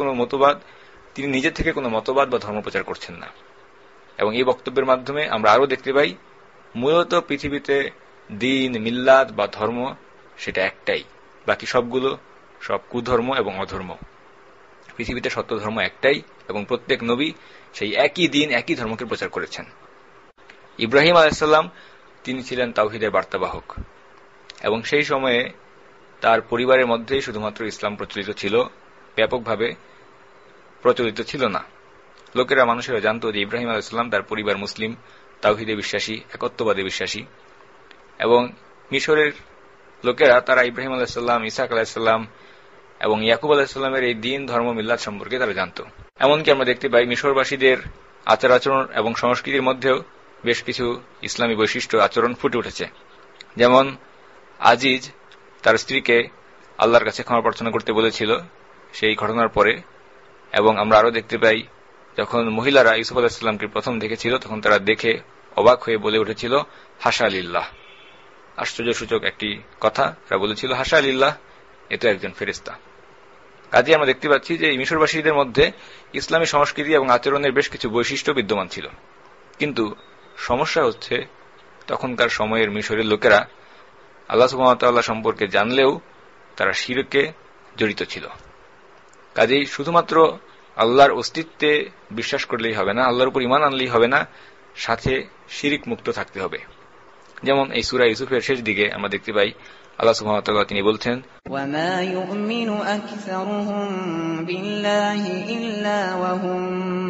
কোনো মতবাদ বা ধর্ম প্রচার করছেন না। এবং এই বক্তব্যের মাধ্যমে আমরা আরো দেখতে পাই মূলত পৃথিবীতে দিন, মিল্লাত বা ধর্ম সেটা একটাই, বাকি সবগুলো সব কুধর্ম এবং অধর্ম। পৃথিবীতে সত্য ধর্ম একটাই এবং প্রত্যেক নবী সেই একই দিন, একই ধর্মকে প্রচার করেছেন। ইব্রাহিম আলাইহিস সালাম তিনি ছিলেন তাওহীদের বার্তাবাহক এবং সেই সময়ে তার পরিবারের মধ্যেই শুধুমাত্র ইসলাম প্রচলিত ছিল, ব্যাপকভাবে প্রচলিত ছিল না। মানুষেরা জানত যে ইব্রাহিম আলাইহিস সালাম তার পরিবার মুসলিম, তাওহীদে বিশ্বাসী, একত্ববাদে বিশ্বাসী। এবং মিশরের লোকেরা তারা ইব্রাহিম আলাইহিস সালাম, ইসহাক আলাইহিস সালাম এবং ইয়াকুব আলাইহিস সালামের এই দিন, ধর্ম, মিল্লাত সম্পর্কে তারা জানত। এমনকি আমরা দেখতে পাই মিশরবাসীদের আচার আচরণ এবং সংস্কৃতির মধ্যেও বেশ কিছু ইসলামী বৈশিষ্ট্য আচরণ ফুটে উঠেছে। যেমন আজিজ তার স্ত্রীকে আল্লাহর কাছে ক্ষমা প্রার্থনা করতে বলেছিল সেই ঘটনার পরে। এবং আমরা আরো দেখতে পাই যখন মহিলারা ইউসুফ আলাইহিস সালামকে প্রথম দেখেছিল তখন তারা দেখে অবাক হয়ে বলে উঠেছিল হাসা লিল্লাহ, আশ্চর্যসূচক একটি কথা। তারা বলেছিল হাসা লিল্লাহ, এ তো একজন ফেরেশতা। কাজে আমরা দেখতে পাচ্ছি যে মিশরবাসীদের মধ্যে ইসলামী সংস্কৃতি এবং আচরণের বেশ কিছু বৈশিষ্ট্য বিদ্যমান ছিল। কিন্তু সমস্যা হচ্ছে তখনকার সময়ের মিশরের লোকেরা আল্লাহ সুবহানাহু ওয়া তাআলা সম্পর্কে জানলেও তারা শিরকে জড়িত ছিল। কাজেই শুধুমাত্র আল্লাহর অস্তিত্বে বিশ্বাস করলেই হবে না, আল্লাহর উপর ঈমান আনলেই হবে না, সাথে শিরক মুক্ত থাকতে হবে। যেমন এই সূরা ইউসুফের শেষ দিকে আমরা দেখতে পাই আল্লাহ সুবহানাহু ওয়া তাআলা তিনি বলছেন, ওয়ামা ইউমিনু আকসারুহুম বিল্লাহি ইল্লা ওয়া হুম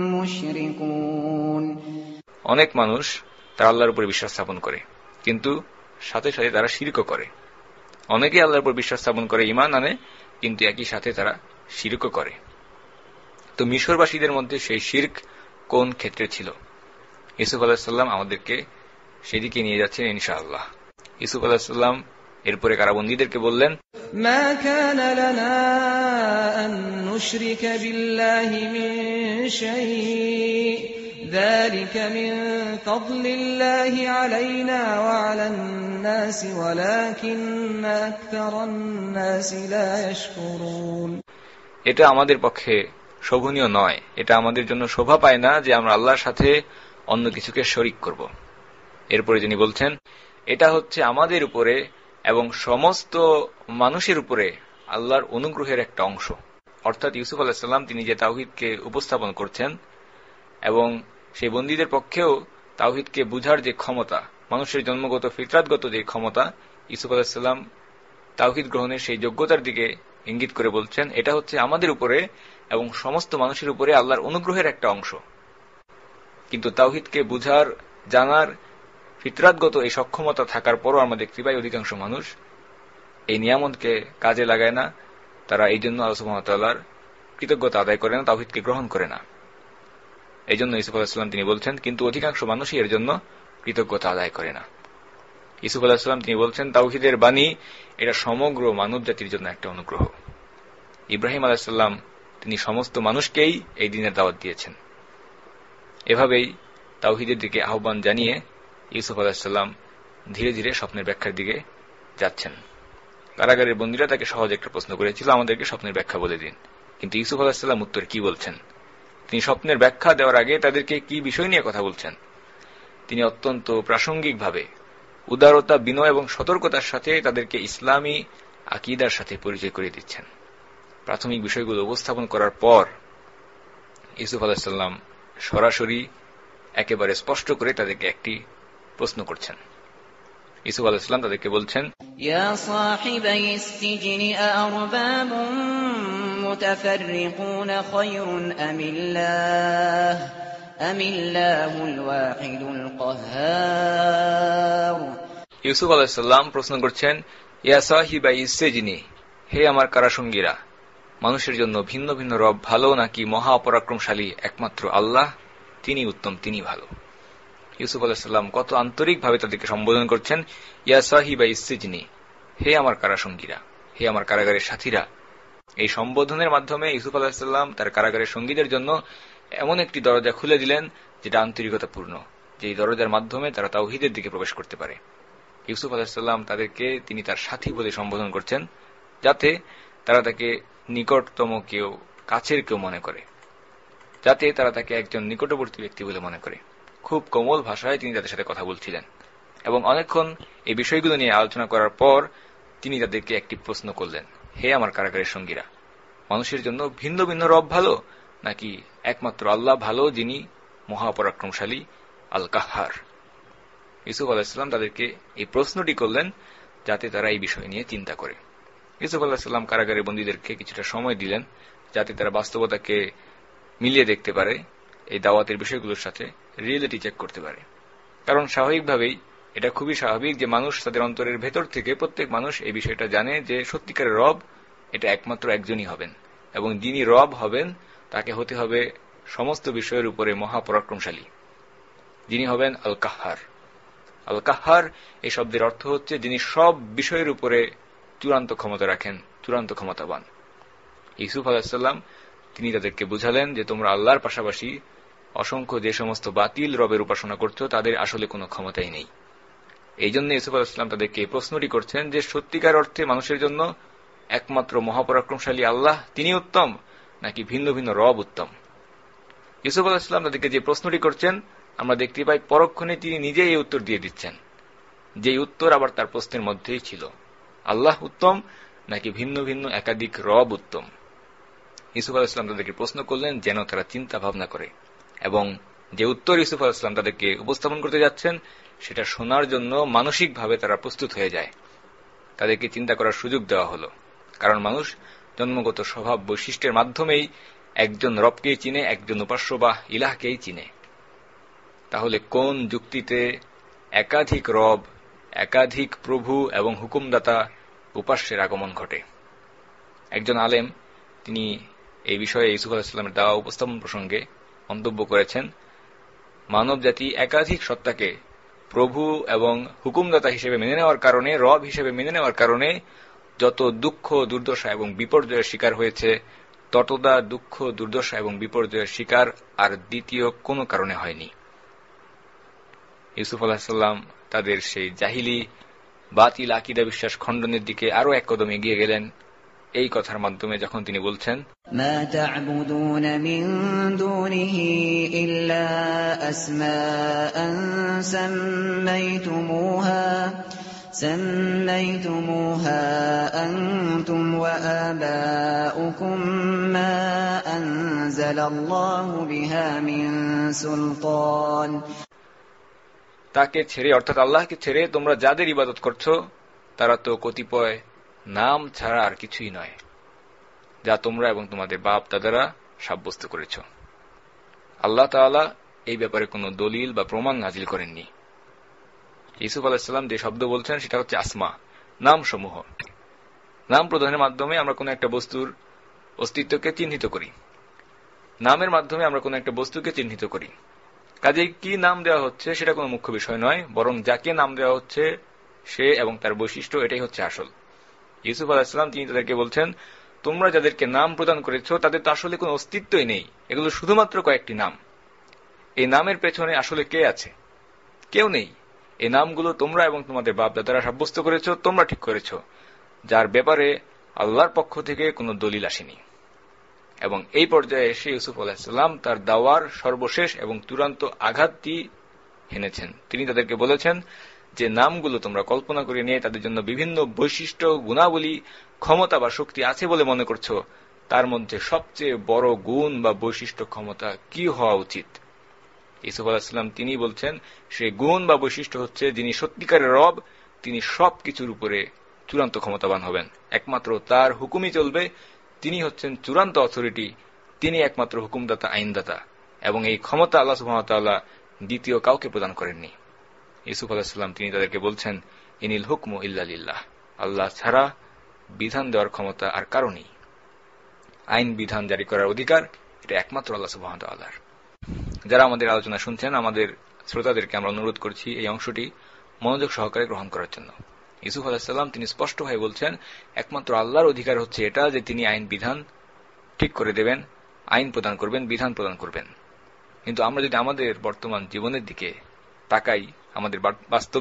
মুশরিকুন, অনেক মানুষ তারা আল্লাহর উপর বিশ্বাস স্থাপন করে কিন্তু সাথে সাথে তারা শিরকও করে। অনেকে আল্লাহর উপর বিশ্বাস স্থাপন করে, ঈমান আনে, কিন্তু একই সাথে তারা শিরকও করে। তো মিশরবাসীদের মধ্যে সেই শিরক কোন ক্ষেত্রে ছিল? ইউসুফ আলাইহিস সালাম আমাদেরকে সেদিকে নিয়ে যাচ্ছেন ইনশাআল্লাহ। ইউসুফ আলাইহিস সালাম এরপরে কারাবন্দীদেরকে বললেন, মা কানা লানা আন নুশরিকা বিল্লাহি মিন শাই, যালিকা মিন ফাদলিল্লাহি আলাইনা ওয়া আলান নাসি ওয়ালাকিন্না আকতারান নাসি লা ইয়াশকুরুন। এটা আমাদের পক্ষে শোভনীয় নয়, এটা আমাদের জন্য শোভা পায় না যে আমরা আল্লাহর সাথে অন্য কিছুকে শরীক করব। এরপরে যিনি বলছেন এটা হচ্ছে আমাদের উপরে এবং সমস্ত মানুষের উপরে আল্লাহর অনুগ্রহের একটা অংশ। অর্থাৎ ইউসুফ আলাইহিস সালাম তিনি যে তাওহীদকে উপস্থাপন করছেন এবং সেই বন্দীদের পক্ষেও তাওহীদকে বুঝার যে ক্ষমতা, মানুষের জন্মগত ফিতরাতগত যে ক্ষমতা, ইউসুফ আলাইহিস সালাম তাওহীদ গ্রহণের সেই যোগ্যতার দিকে ইঙ্গিত করে বলছেন এটা হচ্ছে আমাদের উপরে এবং সমস্ত মানুষের উপরে আল্লাহর অনুগ্রহের একটা অংশ। কিন্তু তাওহীদকে বুঝার, জানার ফিতরাতগত এই সক্ষমতা থাকার পরও আমরা দেখতে পাই অধিকাংশ মানুষ এই নিয়ামতকে কাজে লাগায় না। তারা এই জন্য আল্লাহ সুবহানাহু ওয়া তাআলার কৃতজ্ঞতা আদায় করে না, তাওহীদকে গ্রহণ করে না। এই জন্য ইউসুফ আলাইহিস সালাম তিনি বলছেন কিন্তু অধিকাংশ মানুষই এর জন্য কৃতজ্ঞতা আদায় করে না। ইউসুফ আলাইহিস সালাম তিনি বলছেন তাওহীদের বাণী এটা সমগ্র মানব জাতির জন্য একটা অনুগ্রহ। ইব্রাহিম আলাইহিস সালাম তিনি সমস্ত মানুষকেই এই দ্বীনের দাওয়াত দিয়েছেন। এভাবেই তাওহীদের দিকে আহ্বান জানিয়ে ইউসুফ আলাইহিস সালাম ধীরে ধীরে স্বপ্নের ব্যাখ্যার দিকে যাচ্ছেন। কারাগারের বন্দীরা তাকে সহজ একটা প্রশ্ন করেছিল, আমাদেরকে স্বপ্নের ব্যাখ্যা বলে দিন। কিন্তু ইউসুফ আলাইহিস সালাম উত্তর কি বলছেন? তিনি স্বপ্নের ব্যাখ্যা দেওয়ার আগে তাদেরকে কি বিষয় নিয়ে কথা বলছেন তিনি অত্যন্ত প্রাসঙ্গিকভাবে উদারতা, বিনয় এবং সতর্কতার সাথে তাদেরকে ইসলামী আকীদার সাথে পরিচয় করিয়ে দিচ্ছেন। প্রাথমিক বিষয়গুলো উপস্থাপন করার পর ইউসুফ আলাইহিস সালাম সরাসরি একেবারে স্পষ্ট করে তাদেরকে একটি প্রশ্ন করছেন। ইউসুফ আলাইহিস সালাম তাদেরকে বলছেন, ইয়া সাহিবাইস সিজনি আরবাবুম মুতাফাররিকুন খায়রুন আমিল্লাহুল ওয়াহিদুল কাহ্হার ইউসুফ আলাইহিস সালাম প্রশ্ন করছেন, ইয়া সাহিবা ইসসিজনি, হে আমার কারাসঙ্গীরা, মানুষের জন্য ভিন্ন ভিন্ন রব ভালো নাকি মহা পরাক্রমশালী একমাত্র আল্লাহ, তিনি উত্তম, তিনি ভালো। ইউসুফ আলাইহিস সালাম কত আন্তরিকভাবে তাদেরকে সম্বোধন করছেন, ইয়া সাহিবা ইসসিজনি, হে আমার কারাসঙ্গীরা, হে আমার কারাগারের সাথীরা। এই সম্বোধনের মাধ্যমে ইউসুফ আলাইহিস সালাম তার কারাগারের সঙ্গীদের জন্য এমন একটি দরজা খুলে দিলেন যেটা আন্তরিকতাপূর্ণ, যেই দরজার মাধ্যমে তারা তাওহীদের দিকে প্রবেশ করতে পারে। ইউসুফ আলাইহিস সালাম তাদেরকে তিনি তার সাথী বলে সম্বোধন করছেন, যাতে তারা তাকে নিকটতম কেউ, কাছের কেউ মনে করে, যাতে তারা তাকে একজন নিকটবর্তী ব্যক্তি বলে মনে করে। খুব কোমল ভাষায় তিনি তাদের সাথে কথা বলছিলেন এবং অনেকক্ষণ এই বিষয়গুলো নিয়ে আলোচনা করার পর তিনি তাদেরকে একটি প্রশ্ন করলেন, হে আমার কারাগারের সঙ্গীরা, মানুষের জন্য ভিন্ন ভিন্ন রব ভালো নাকি একমাত্র আল্লাহ ভালো, যিনি মহাপরাক্রমশালী, আল কাহ্হার। ইউসুফ আলাইহিস সালাম তাদেরকে এই প্রশ্নটি করলেন যাতে তারা এই বিষয় নিয়ে চিন্তা করে। ইউসুফ আলাইহিস সালাম কারাগারের বন্দীদেরকে কিছুটা সময় দিলেন যাতে তারা বাস্তবতাকে মিলিয়ে দেখতে পারে, এই দাওয়াতের বিষয়গুলোর সাথে রিয়েলিটি চেক করতে পারে। কারণ স্বাভাবিকভাবেই এটা খুবই স্বাভাবিক যে মানুষ তাদের অন্তরের ভেতর থেকে, প্রত্যেক মানুষ এই বিষয়টা জানে যে সত্যিকারের রব এটা একমাত্র একজনই হবেন, এবং যিনি রব হবেন তাকে হতে হবে সমস্ত বিষয়ের উপরে মহাপরাক্রমশালী, যিনি হবেন আল কাহ্হার। আল কাহ্হার এই শব্দের অর্থ হচ্ছে যিনি সব বিষয়ের উপরে চূড়ান্ত ক্ষমতা রাখেন, চূড়ান্ত ক্ষমতাবান। ইউসুফ আলাইহিস সালাম তিনি তাদেরকে বুঝালেন যে তোমরা আল্লাহর পাশাপাশি অসংখ্য যে সমস্ত বাতিল রবের উপাসনা করছো তাদের আসলে কোনো ক্ষমতাই নেই। এই জন্য ইউসুফ আলাইহিস সালাম তাদেরকে এই প্রশ্নটি করছেন যে সত্যিকার অর্থে মানুষের জন্য একমাত্র মহাপরাক্রমশালী আল্লাহ তিনি উত্তম নাকি ভিন্ন ভিন্ন রব উত্তম। ইউসুফ আলাইহিস সালাম তাদেরকে যে প্রশ্নটি করছেন আমরা দেখতে পাই পরক্ষণে তিনি নিজেই এই উত্তর দিয়ে দিচ্ছেন, যে উত্তর আবার তার প্রশ্নের মধ্যেই ছিল, আল্লাহ উত্তম নাকি ভিন্ন ভিন্ন একাধিক রব উত্তম। ইউসুফ আলাইহিস সালাম তাদেরকে প্রশ্ন করলেন যেন তারা চিন্তা ভাবনা করে, এবং যে উত্তর ইউসুফ আলাইহিস সালাম তাদেরকে উপস্থাপন করতে যাচ্ছেন সেটা শোনার জন্য মানসিকভাবে তারা প্রস্তুত হয়ে যায়। তাদেরকে চিন্তা করার সুযোগ দেওয়া হলো, কারণ মানুষ জন্মগত স্বভাব বৈশিষ্ট্যের মাধ্যমেই একজন রবকেই চিনে, একজন উপাস্য বা ইলাহকেই চিনে। তাহলে কোন যুক্তিতে একাধিক রব, একাধিক প্রভু এবং হুকুমদাতা, উপাস্যের আগমন ঘটে? একজন আলেম তিনি এই বিষয়ে ইউসুফ আলাইহিস সালামের দাওয়া উপস্থাপন প্রসঙ্গে মন্তব্য করেছেন, মানব জাতি একাধিক সত্তাকে প্রভু এবং হুকুমদাতা হিসেবে মেনে নেওয়ার কারণে, রব হিসেবে মেনে নেওয়ার কারণে যত দুঃখ, দুর্দশা এবং বিপর্যয়ের শিকার হয়েছে, ততটা দুঃখ, দুর্দশা এবং বিপর্যয়ের শিকার আর দ্বিতীয় কোনো কারণে হয়নি। ইউসুফ আলাইহিস সালাম তাদের সেই জাহিলি বাতিল আকীদা বিশ্বাস খণ্ডনের দিকে আরো এক কদম এগিয়ে গেলেন এই কথার মাধ্যমে, যখন তিনি বলছেন, মা তা'বুদুনা মিন দুনিহি ইল্লা আসমাআন সাম্মাইতুমুহা আনতুম ওয়া আবাউকুম মা আনজালাল্লাহু বিহা মিন সুলতান। তাকে ছেড়ে, অর্থাৎ আল্লাহকে ছেড়ে তোমরা যাদের ইবাদত করছো তারা তো কতিপয় নাম ছাড়া আর কিছুই নয়, যা তোমরা এবং তোমাদের বাপ দাদারা সাব্যস্ত করেছ। আল্লাহ তাআলা এই ব্যাপারে কোনো দলিল বা প্রমাণ নাজিল করেননি। ইউসুফ আলাইহিস সালাম যে শব্দ বলছেন সেটা হচ্ছে আসমা, নাম সমূহ। নাম প্রদানের মাধ্যমে আমরা কোনো একটা বস্তুর অস্তিত্বকে চিহ্নিত করি, নামের মাধ্যমে আমরা কোনো একটা বস্তুকে চিহ্নিত করি। কাজেই কি নাম দেওয়া হচ্ছে সেটা কোনো মুখ্য বিষয় নয়, বরং যাকে নাম দেওয়া হচ্ছে সে এবং তার বৈশিষ্ট্য, এটাই হচ্ছে আসল। ইউসুফ আলাইহিস সালাম তিনি তাদেরকে বলছেন, তোমরা যাদেরকে নাম প্রদান করেছ তাদের তো আসলে কোনো অস্তিত্বই নেই, এগুলো শুধুমাত্র কয়েকটি নাম। এই নামের পেছনে আসলে কে আছে? কেউ নেই। এই নামগুলো তোমরা এবং তোমাদের বাপ দাদারা সাব্যস্ত করেছ, তোমরা ঠিক করেছ, যার ব্যাপারে আল্লাহর পক্ষ থেকে কোনো দলিল আসেনি। এবং এই পর্যায়ে এসে ইউসুফ আলাইহিস সালাম তার দাওয়ার সর্বশেষ এবং চূড়ান্ত আঘাতটি হেনেছেন। তিনি তাদেরকে বলেছেন যে নামগুলো তোমরা কল্পনা করে নিয়ে তাদের জন্য বিভিন্ন বৈশিষ্ট্য, গুণাবলী, ক্ষমতা বা শক্তি আছে বলে মনে করছো, তার মধ্যে সবচেয়ে বড় গুণ বা বৈশিষ্ট্য, ক্ষমতা কি হওয়া উচিত? ইউসুফ আলাইহিস সালাম তিনি বলছেন সেই গুণ বা বৈশিষ্ট্য হচ্ছে যিনি সত্যিকারের রব, তিনি সবকিছুর উপরে চূড়ান্ত ক্ষমতাবান হবেন, একমাত্র তার হুকুমই চলবে, তিনি হচ্ছেন চূড়ান্ত অথরিটি, তিনি একমাত্র হুকুমদাতা, আইনদাতা, এবং এই ক্ষমতা আল্লাহ সুবহানাহু ওয়া তাআলা দ্বিতীয় কাউকে প্রদান করেননি। ইউসুফ আলাইহিস সালাম তিনি তাদেরকে বলছেন, ইনিল হুকমু ইল্লা লিল্লাহ, আল্লাহ ছাড়া বিধান দেওয়ার ক্ষমতা আর কারো নেই। আইন বিধান জারি করার অধিকার এটা একমাত্র আল্লাহ সুবহানাহু ওয়া তাআলার। যারা আমাদের আলোচনা শুনছেন, আমাদের শ্রোতাদেরকে আমরা অনুরোধ করছি এই অংশটি মনোযোগ সহকারে গ্রহণ করার জন্য। ইউসুফ আলাইহিস সালাম তিনি স্পষ্টভাবে বলছেন, একমাত্র আল্লাহর অধিকার হচ্ছে এটা যে তিনি আইন বিধান ঠিক করে দেবেন, আইন প্রদান করবেন, বিধান প্রদান করবেন। কিন্তু আমরা যদি আমাদের বর্তমান জীবনের দিকে তাকাই, আমাদের বাস্তব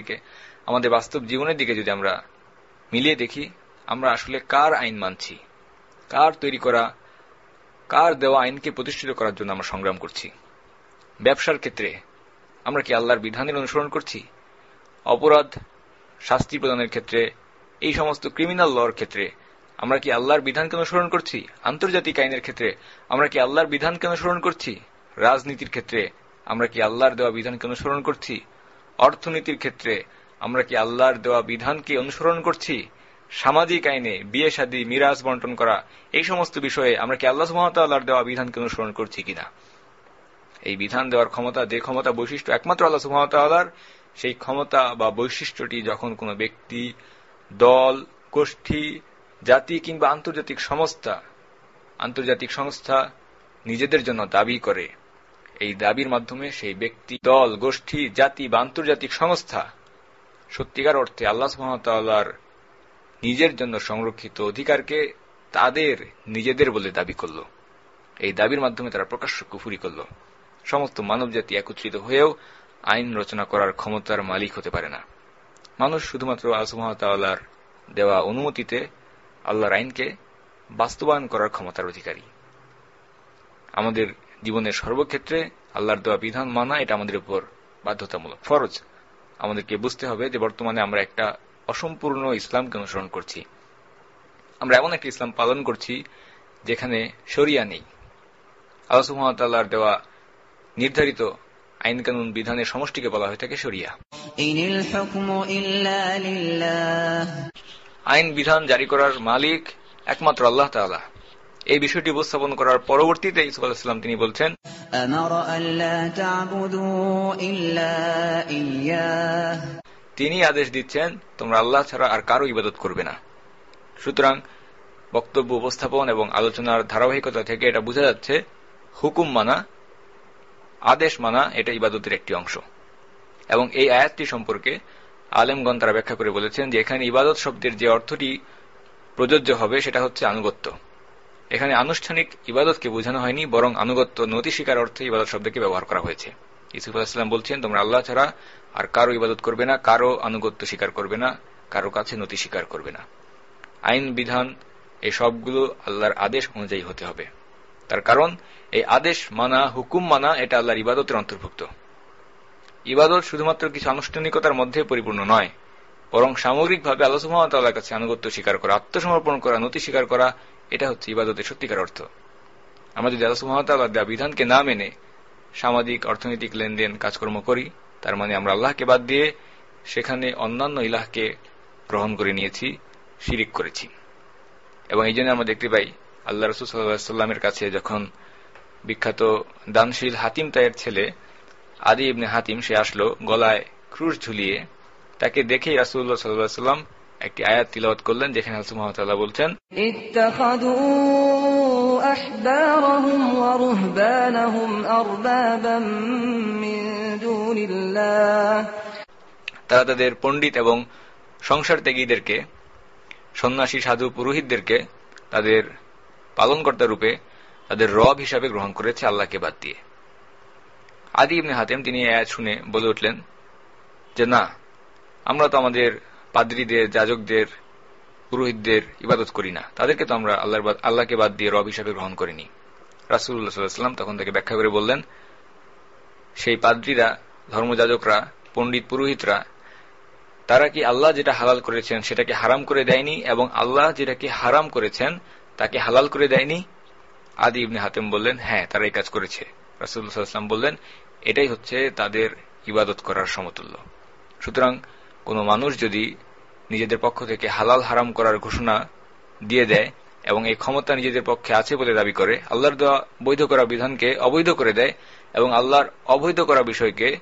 জীবনের দিকে যদি আমরা মিলিয়ে দেখি, আমরা আসলে কার আইন মানছি, কার তৈরি করা, কার দেওয়া আইনকে প্রতিষ্ঠিত করার জন্য আমরা সংগ্রাম করছি। ব্যবসার ক্ষেত্রে আমরা কি আল্লাহর বিধানের অনুসরণ করছি? অপরাধ শাস্তি প্রদানের ক্ষেত্রে, এই সমস্ত ক্রিমিনাল লর ক্ষেত্রে আমরা কি আল্লাহর বিধানকে অনুসরণ করছি? আন্তর্জাতিক আইনের ক্ষেত্রে আমরা কি আল্লাহর বিধানকে অনুসরণ করছি? রাজনীতির ক্ষেত্রে আমরা কি আল্লাহর দেওয়া বিধানকে অনুসরণ করছি? অর্থনীতির ক্ষেত্রে আমরা কি আল্লাহর দেওয়া বিধানকে অনুসরণ করছি? সামাজিক আইনে বিয়ে শাদী, মিরাজ বন্টন করা, এই সমস্ত বিষয়ে আমরা কি আল্লাহ সুবহানাহু ওয়া তাআলার দেওয়া বিধানকে অনুসরণ করছি কিনা? এই বিধান দেওয়ার ক্ষমতা, যে ক্ষমতা বৈশিষ্ট্য একমাত্র আল্লাহ সুবহানাহু ওয়া তাআলার, সেই ক্ষমতা বা বৈশিষ্ট্যটি যখন কোনো ব্যক্তি, দল, গোষ্ঠী, জাতি কিংবা আন্তর্জাতিক সংস্থা নিজেদের জন্য দাবি করে, এই দাবির মাধ্যমে সেই ব্যক্তি, দল, গোষ্ঠী, জাতি বা আন্তর্জাতিক সংস্থা সত্যিকার অর্থে আল্লাহ সুবহানাহু ওয়া তাআলার নিজের জন্য সংরক্ষিত অধিকারকে তাদের নিজেদের বলে দাবি করল। এই দাবির মাধ্যমে তারা প্রকাশ্য কুফরি করল। সমস্ত মানবজাতি একত্রিত হয়েও আইন রচনা করার ক্ষমতার মালিক হতে পারে না। মানুষ শুধুমাত্র আল্লাহ সুবহানাহু ওয়া তাআলার দেওয়া অনুমতিতে আল্লাহর আইনকে বাস্তবায়ন করার ক্ষমতার অধিকারী। আমাদের জীবনের সর্বক্ষেত্রে আল্লাহর দেওয়া বিধান মানা এটা আমাদের উপর বাধ্যতামূলক, ফরজ। আমাদেরকে বুঝতে হবে যে বর্তমানে আমরা একটা অসম্পূর্ণ ইসলামকে অনুসরণ করছি। আমরা এমন একটা ইসলাম পালন করছি যেখানে শরিয়া নেই। আল্লাহ সুবহানাহু ওয়া তাআলার দেওয়া নির্ধারিত আইন কানুন বিধানের সমষ্টিকে বলা হয়ে থাকে শরিয়া। ইনিল হুকমু ইল্লা লিল্লাহ, আইন বিধান জারি করার মালিক একমাত্র আল্লাহ তাআলা। এই বিষয়টি উপস্থাপন করার পরবর্তীতে ইউসুফ আলাইহিস সালাম তিনি বলছেন, আমারা আল্লা তা'বুদু ইল্লা ইয়্যাহ, তিনি আদেশ দিচ্ছেন তোমরা আল্লাহ ছাড়া আর কারো ইবাদত করবে না। সুতরাং বক্তব্য উপস্থাপন এবং আলোচনার ধারাবাহিকতা থেকে এটা বোঝা যাচ্ছে হুকুম মানা, আদেশ মানা এটা ইবাদতের একটি অংশ। এবং এই আয়াতটি সম্পর্কে আলেমগণ তারা ব্যাখ্যা করে বলেছেন যে এখানে ইবাদত শব্দের যে অর্থটি প্রযোজ্য হবে সেটা হচ্ছে আনুগত্য। এখানে আনুষ্ঠানিক ইবাদতকে বোঝানো হয়নি, বরং আনুগত্য, নতি স্বীকার অর্থে ইবাদত শব্দকে ব্যবহার করা হয়েছে। ইউসুফ আলাইহিস সালাম বলছেন তোমরা আল্লাহ ছাড়া আর কারো ইবাদত করবে না, কারো আনুগত্য স্বীকার করবে না, কারো কাছে নতি স্বীকার করবে না। আইন বিধান এই সবগুলো আল্লাহর আদেশ অনুযায়ী হতে হবে। তার কারণ এই আদেশ মানা, হুকুম মানা এটা আল্লাহর ইবাদতের অন্তর্ভুক্ত। ইবাদত শুধুমাত্র কিছু আনুষ্ঠানিকতার মধ্যে পরিপূর্ণ নয়, বরং সামগ্রিকভাবে আল্লাহ সুবহানাহু ওয়া তাআলার কাছে আনুগত্য স্বীকার করা, আত্মসমর্পণ করা, নতি স্বীকার করা, এটা হচ্ছে ইবাদতের সত্যিকার অর্থ। আমরা যদি আল্লাহ সুবহানাহু ওয়া তাআলার দেওয়া বিধানকে না মেনে সামাজিক অর্থনৈতিক লেনদেন কাজকর্ম করি, তার মানে আমরা আল্লাহকে বাদ দিয়ে সেখানে অন্যান্য ইলাহকে গ্রহণ করে নিয়েছি, শিরিক করেছি। এবং এই জন্য আমরা দেখতে পাই আল্লাহ রাসূল সাল্লাল্লাহু আলাইহি ওয়াসাল্লামের কাছে যখন বিখ্যাত দানশীল হাতিম তাইয়ের ছেলে আদি ইবনে হাতিম সে আসলো গলায় ক্রুশ ঝুলিয়ে, তাকে দেখেই রাসূলুল্লাহ সাল্লাল্লাহু আলাইহি ওয়াসাল্লাম একটি আয়াত তিলাওয়াত করলেন যেখানে আল্লাহ সুবহানাহু ওয়া তাআলা বলছেন, ইত্তাখাযু আহবারহুম ওয়া রুহবানাহুম আরবাবাম মিন দুনিল্লাহ, তারা তাদের পণ্ডিত এবং সংসার ত্যাগীদেরকে, সন্ন্যাসী সাধু পুরোহিতদেরকে তাদের পালনকর্তা রূপে, তাদের রব হিসাবে গ্রহণ করেছে আল্লাহকে বাদ দিয়ে। আদি ইবনে হাতিম তিনি এই আয়াত শুনে বলে উঠলেন যে না, আমরা তো আমাদের পাদ্রীদের, যাজকদের, পুরোহিতদের ইবাদত করি না, তাদেরকে তো আমরা আল্লাহকে বাদ দিয়ে রব হিসাবে গ্রহণ করিনি। রাসূলুল্লাহ সাল্লাল্লাহু আলাইহি ওয়াসাল্লাম তখন তাকে ব্যাখ্যা করে বললেন, সেই পাদ্রীরা, ধর্মযাজকরা, পণ্ডিত পুরোহিতরা, তারা কি আল্লাহ যেটা হালাল করেছেন সেটাকে হারাম করে দেয়নি, এবং আল্লাহ যেটাকে হারাম করেছেন তাকে হালাল করে দেয়নি? আদি ইবনে হাতিম বললেন, হ্যাঁ, তারা এই কাজ করেছে। রাসূলুল্লাহ সাল্লাল্লাহু আলাইহি ওয়াসাল্লাম বললেন, এটাই হচ্ছে তাদের ইবাদত করার সমতুল্য। সুতরাং কোন মানুষ যদি নিজেদের পক্ষ থেকে হালাল হারাম করার ঘোষণা দিয়ে দেয় এবং এই ক্ষমতা নিজেদের পক্ষে আছে বলে দাবি করে, আল্লাহর দেওয়া বৈধ করা বিধানকে অবৈধ করে দেয় এবং আল্লাহর অবৈধ করা বিষয়কে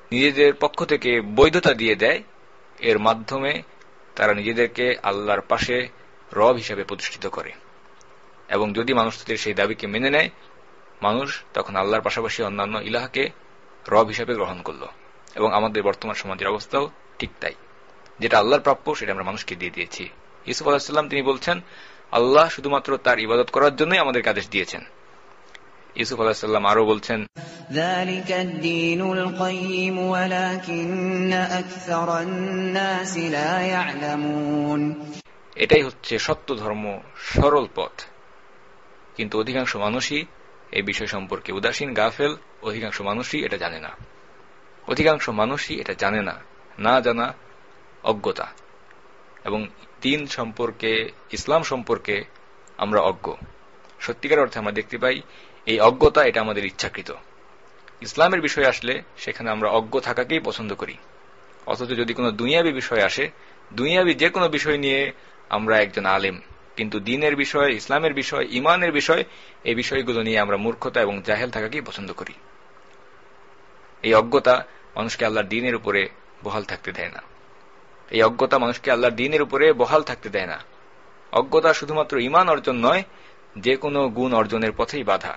নিজেদের পক্ষ থেকে বৈধতা দিয়ে দেয়, এর মাধ্যমে তারা নিজেদেরকে আল্লাহর পাশে রব হিসেবে প্রতিষ্ঠিত করে। এবং যদি মানুষ তাদের সেই দাবিকে মেনে নেয়, মানুষ তখন আল্লাহর পাশাপাশি অন্যান্য ইলাহকে রব হিসেবে গ্রহণ করল। এবং আমাদের বর্তমান সমাজের অবস্থাও ঠিক তাই, যেটা আল্লাহর প্রাপ্য সেটা আমরা মানুষকে দিয়ে দিয়েছি। ইউসুফ আলাইহিস সালাম তিনি বলছেন, আল্লাহ শুধুমাত্র তার ইবাদত করার জন্যই আমাদেরকে আদেশ দিয়েছেন। ইউসুফ আলাইহিস সালাম আরো বলছেন, ذلك الدين القيم ولكن أكثر الناس لا يعلمون। এটাই হচ্ছে সত্য ধর্ম, সরল পথ, কিন্তু অধিকাংশ মানুষই এই বিষয় সম্পর্কে উদাসীন, গাফেল। অধিকাংশ মানুষই এটা জানে না। অধিকাংশ মানুষই এটা জানে না, না জানা, অজ্ঞতা। এবং দ্বীন সম্পর্কে, ইসলাম সম্পর্কে আমরা অজ্ঞ। সত্যিকার অর্থে আমরা দেখতে পাই এই অজ্ঞতা এটা আমাদের ইচ্ছাকৃত। ইসলামের বিষয় আসলে সেখানে আমরা অজ্ঞ থাকাকেই পছন্দ করি, অথচ যদি কোনো দুনিয়াবী বিষয় আসে, দুনিয়াবী যে কোনো বিষয় নিয়ে আমরা একজন আলেম, কিন্তু দ্বীনের বিষয়, ইসলামের বিষয়, ঈমানের বিষয়, এই বিষয়গুলো নিয়ে আমরা মূর্খতা এবং জাহেল থাকাকেই পছন্দ করি। এই অজ্ঞতা মানুষকে আল্লাহর দ্বীনের উপরে বহাল থাকতে দেয় না। এই অজ্ঞতা মানুষকে আল্লাহর দ্বীনের উপরে বহাল থাকতে দেয় না। অজ্ঞতা শুধুমাত্র ঈমান অর্জন নয়, যে কোনো গুণ অর্জনের পথেই বাধা।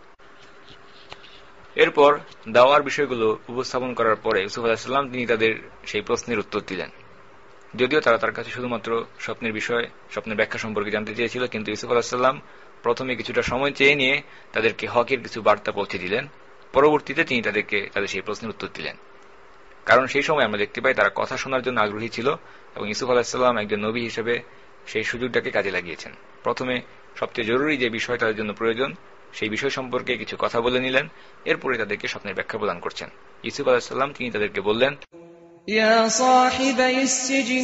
এরপর দাওয়ার বিষয়গুলো উপস্থাপন করার পরে ইউসুফ আলাইহিস সালাম তিনি তাদের সেই প্রশ্নের উত্তর দিলেন। যদিও তারা তার কাছে শুধুমাত্র স্বপ্নের বিষয়, স্বপ্নের ব্যাখ্যা সম্পর্কে জানতে চেয়েছিল, কিন্তু ইউসুফ আলাইহিস সালাম প্রথমে কিছুটা সময় চেয়ে নিয়ে তাদেরকে হকের কিছু বার্তা পৌঁছে দিলেন। পরবর্তীতে তিনি তাদেরকে তাদের সেই প্রশ্নের উত্তর দিলেন। কারণ সেই সময় আমরা দেখতে পাই তারা কথা শোনার জন্য আগ্রহী ছিল এবং ইউসুফ আলাইহিস সালাম একজন নবী হিসেবে সেই সুযোগটাকে কাজে লাগিয়েছেন। প্রথমে সবচেয়ে জরুরি যে বিষয় তাদের জন্য প্রয়োজন, সেই বিষয় সম্পর্কে কিছু কথা বলে নিলেন, এরপরে তাদেরকে স্বপ্নের ব্যাখ্যা প্রদান করছেন। ইউসুফ আলাইহিস সালাম তিনি তাদেরকে বললেন, يا صاحبي السجن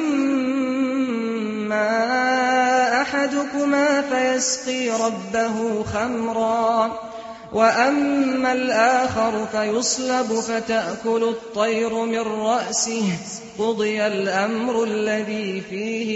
أما أحدكما فيسقي ربه خمرا وأما الآخر فيصلب فتأكل الطير من رأسه قضي الأمر الذي فيه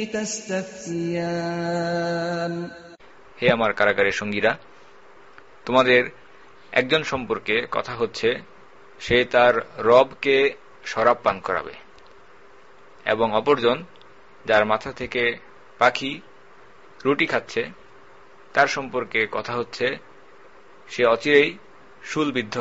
تستفتيان। হে আমার কারাগারের সঙ্গীরা, তোমাদের একজন সম্পর্কে কথা হচ্ছে, সে তার রবকে শরাব পান করাবে, এবং অপরজন যার মাথা থেকে পাখি রুটি খাচ্ছে তার সম্পর্কে কথা হচ্ছে, সে অচিরেই শুলবিদ্ধ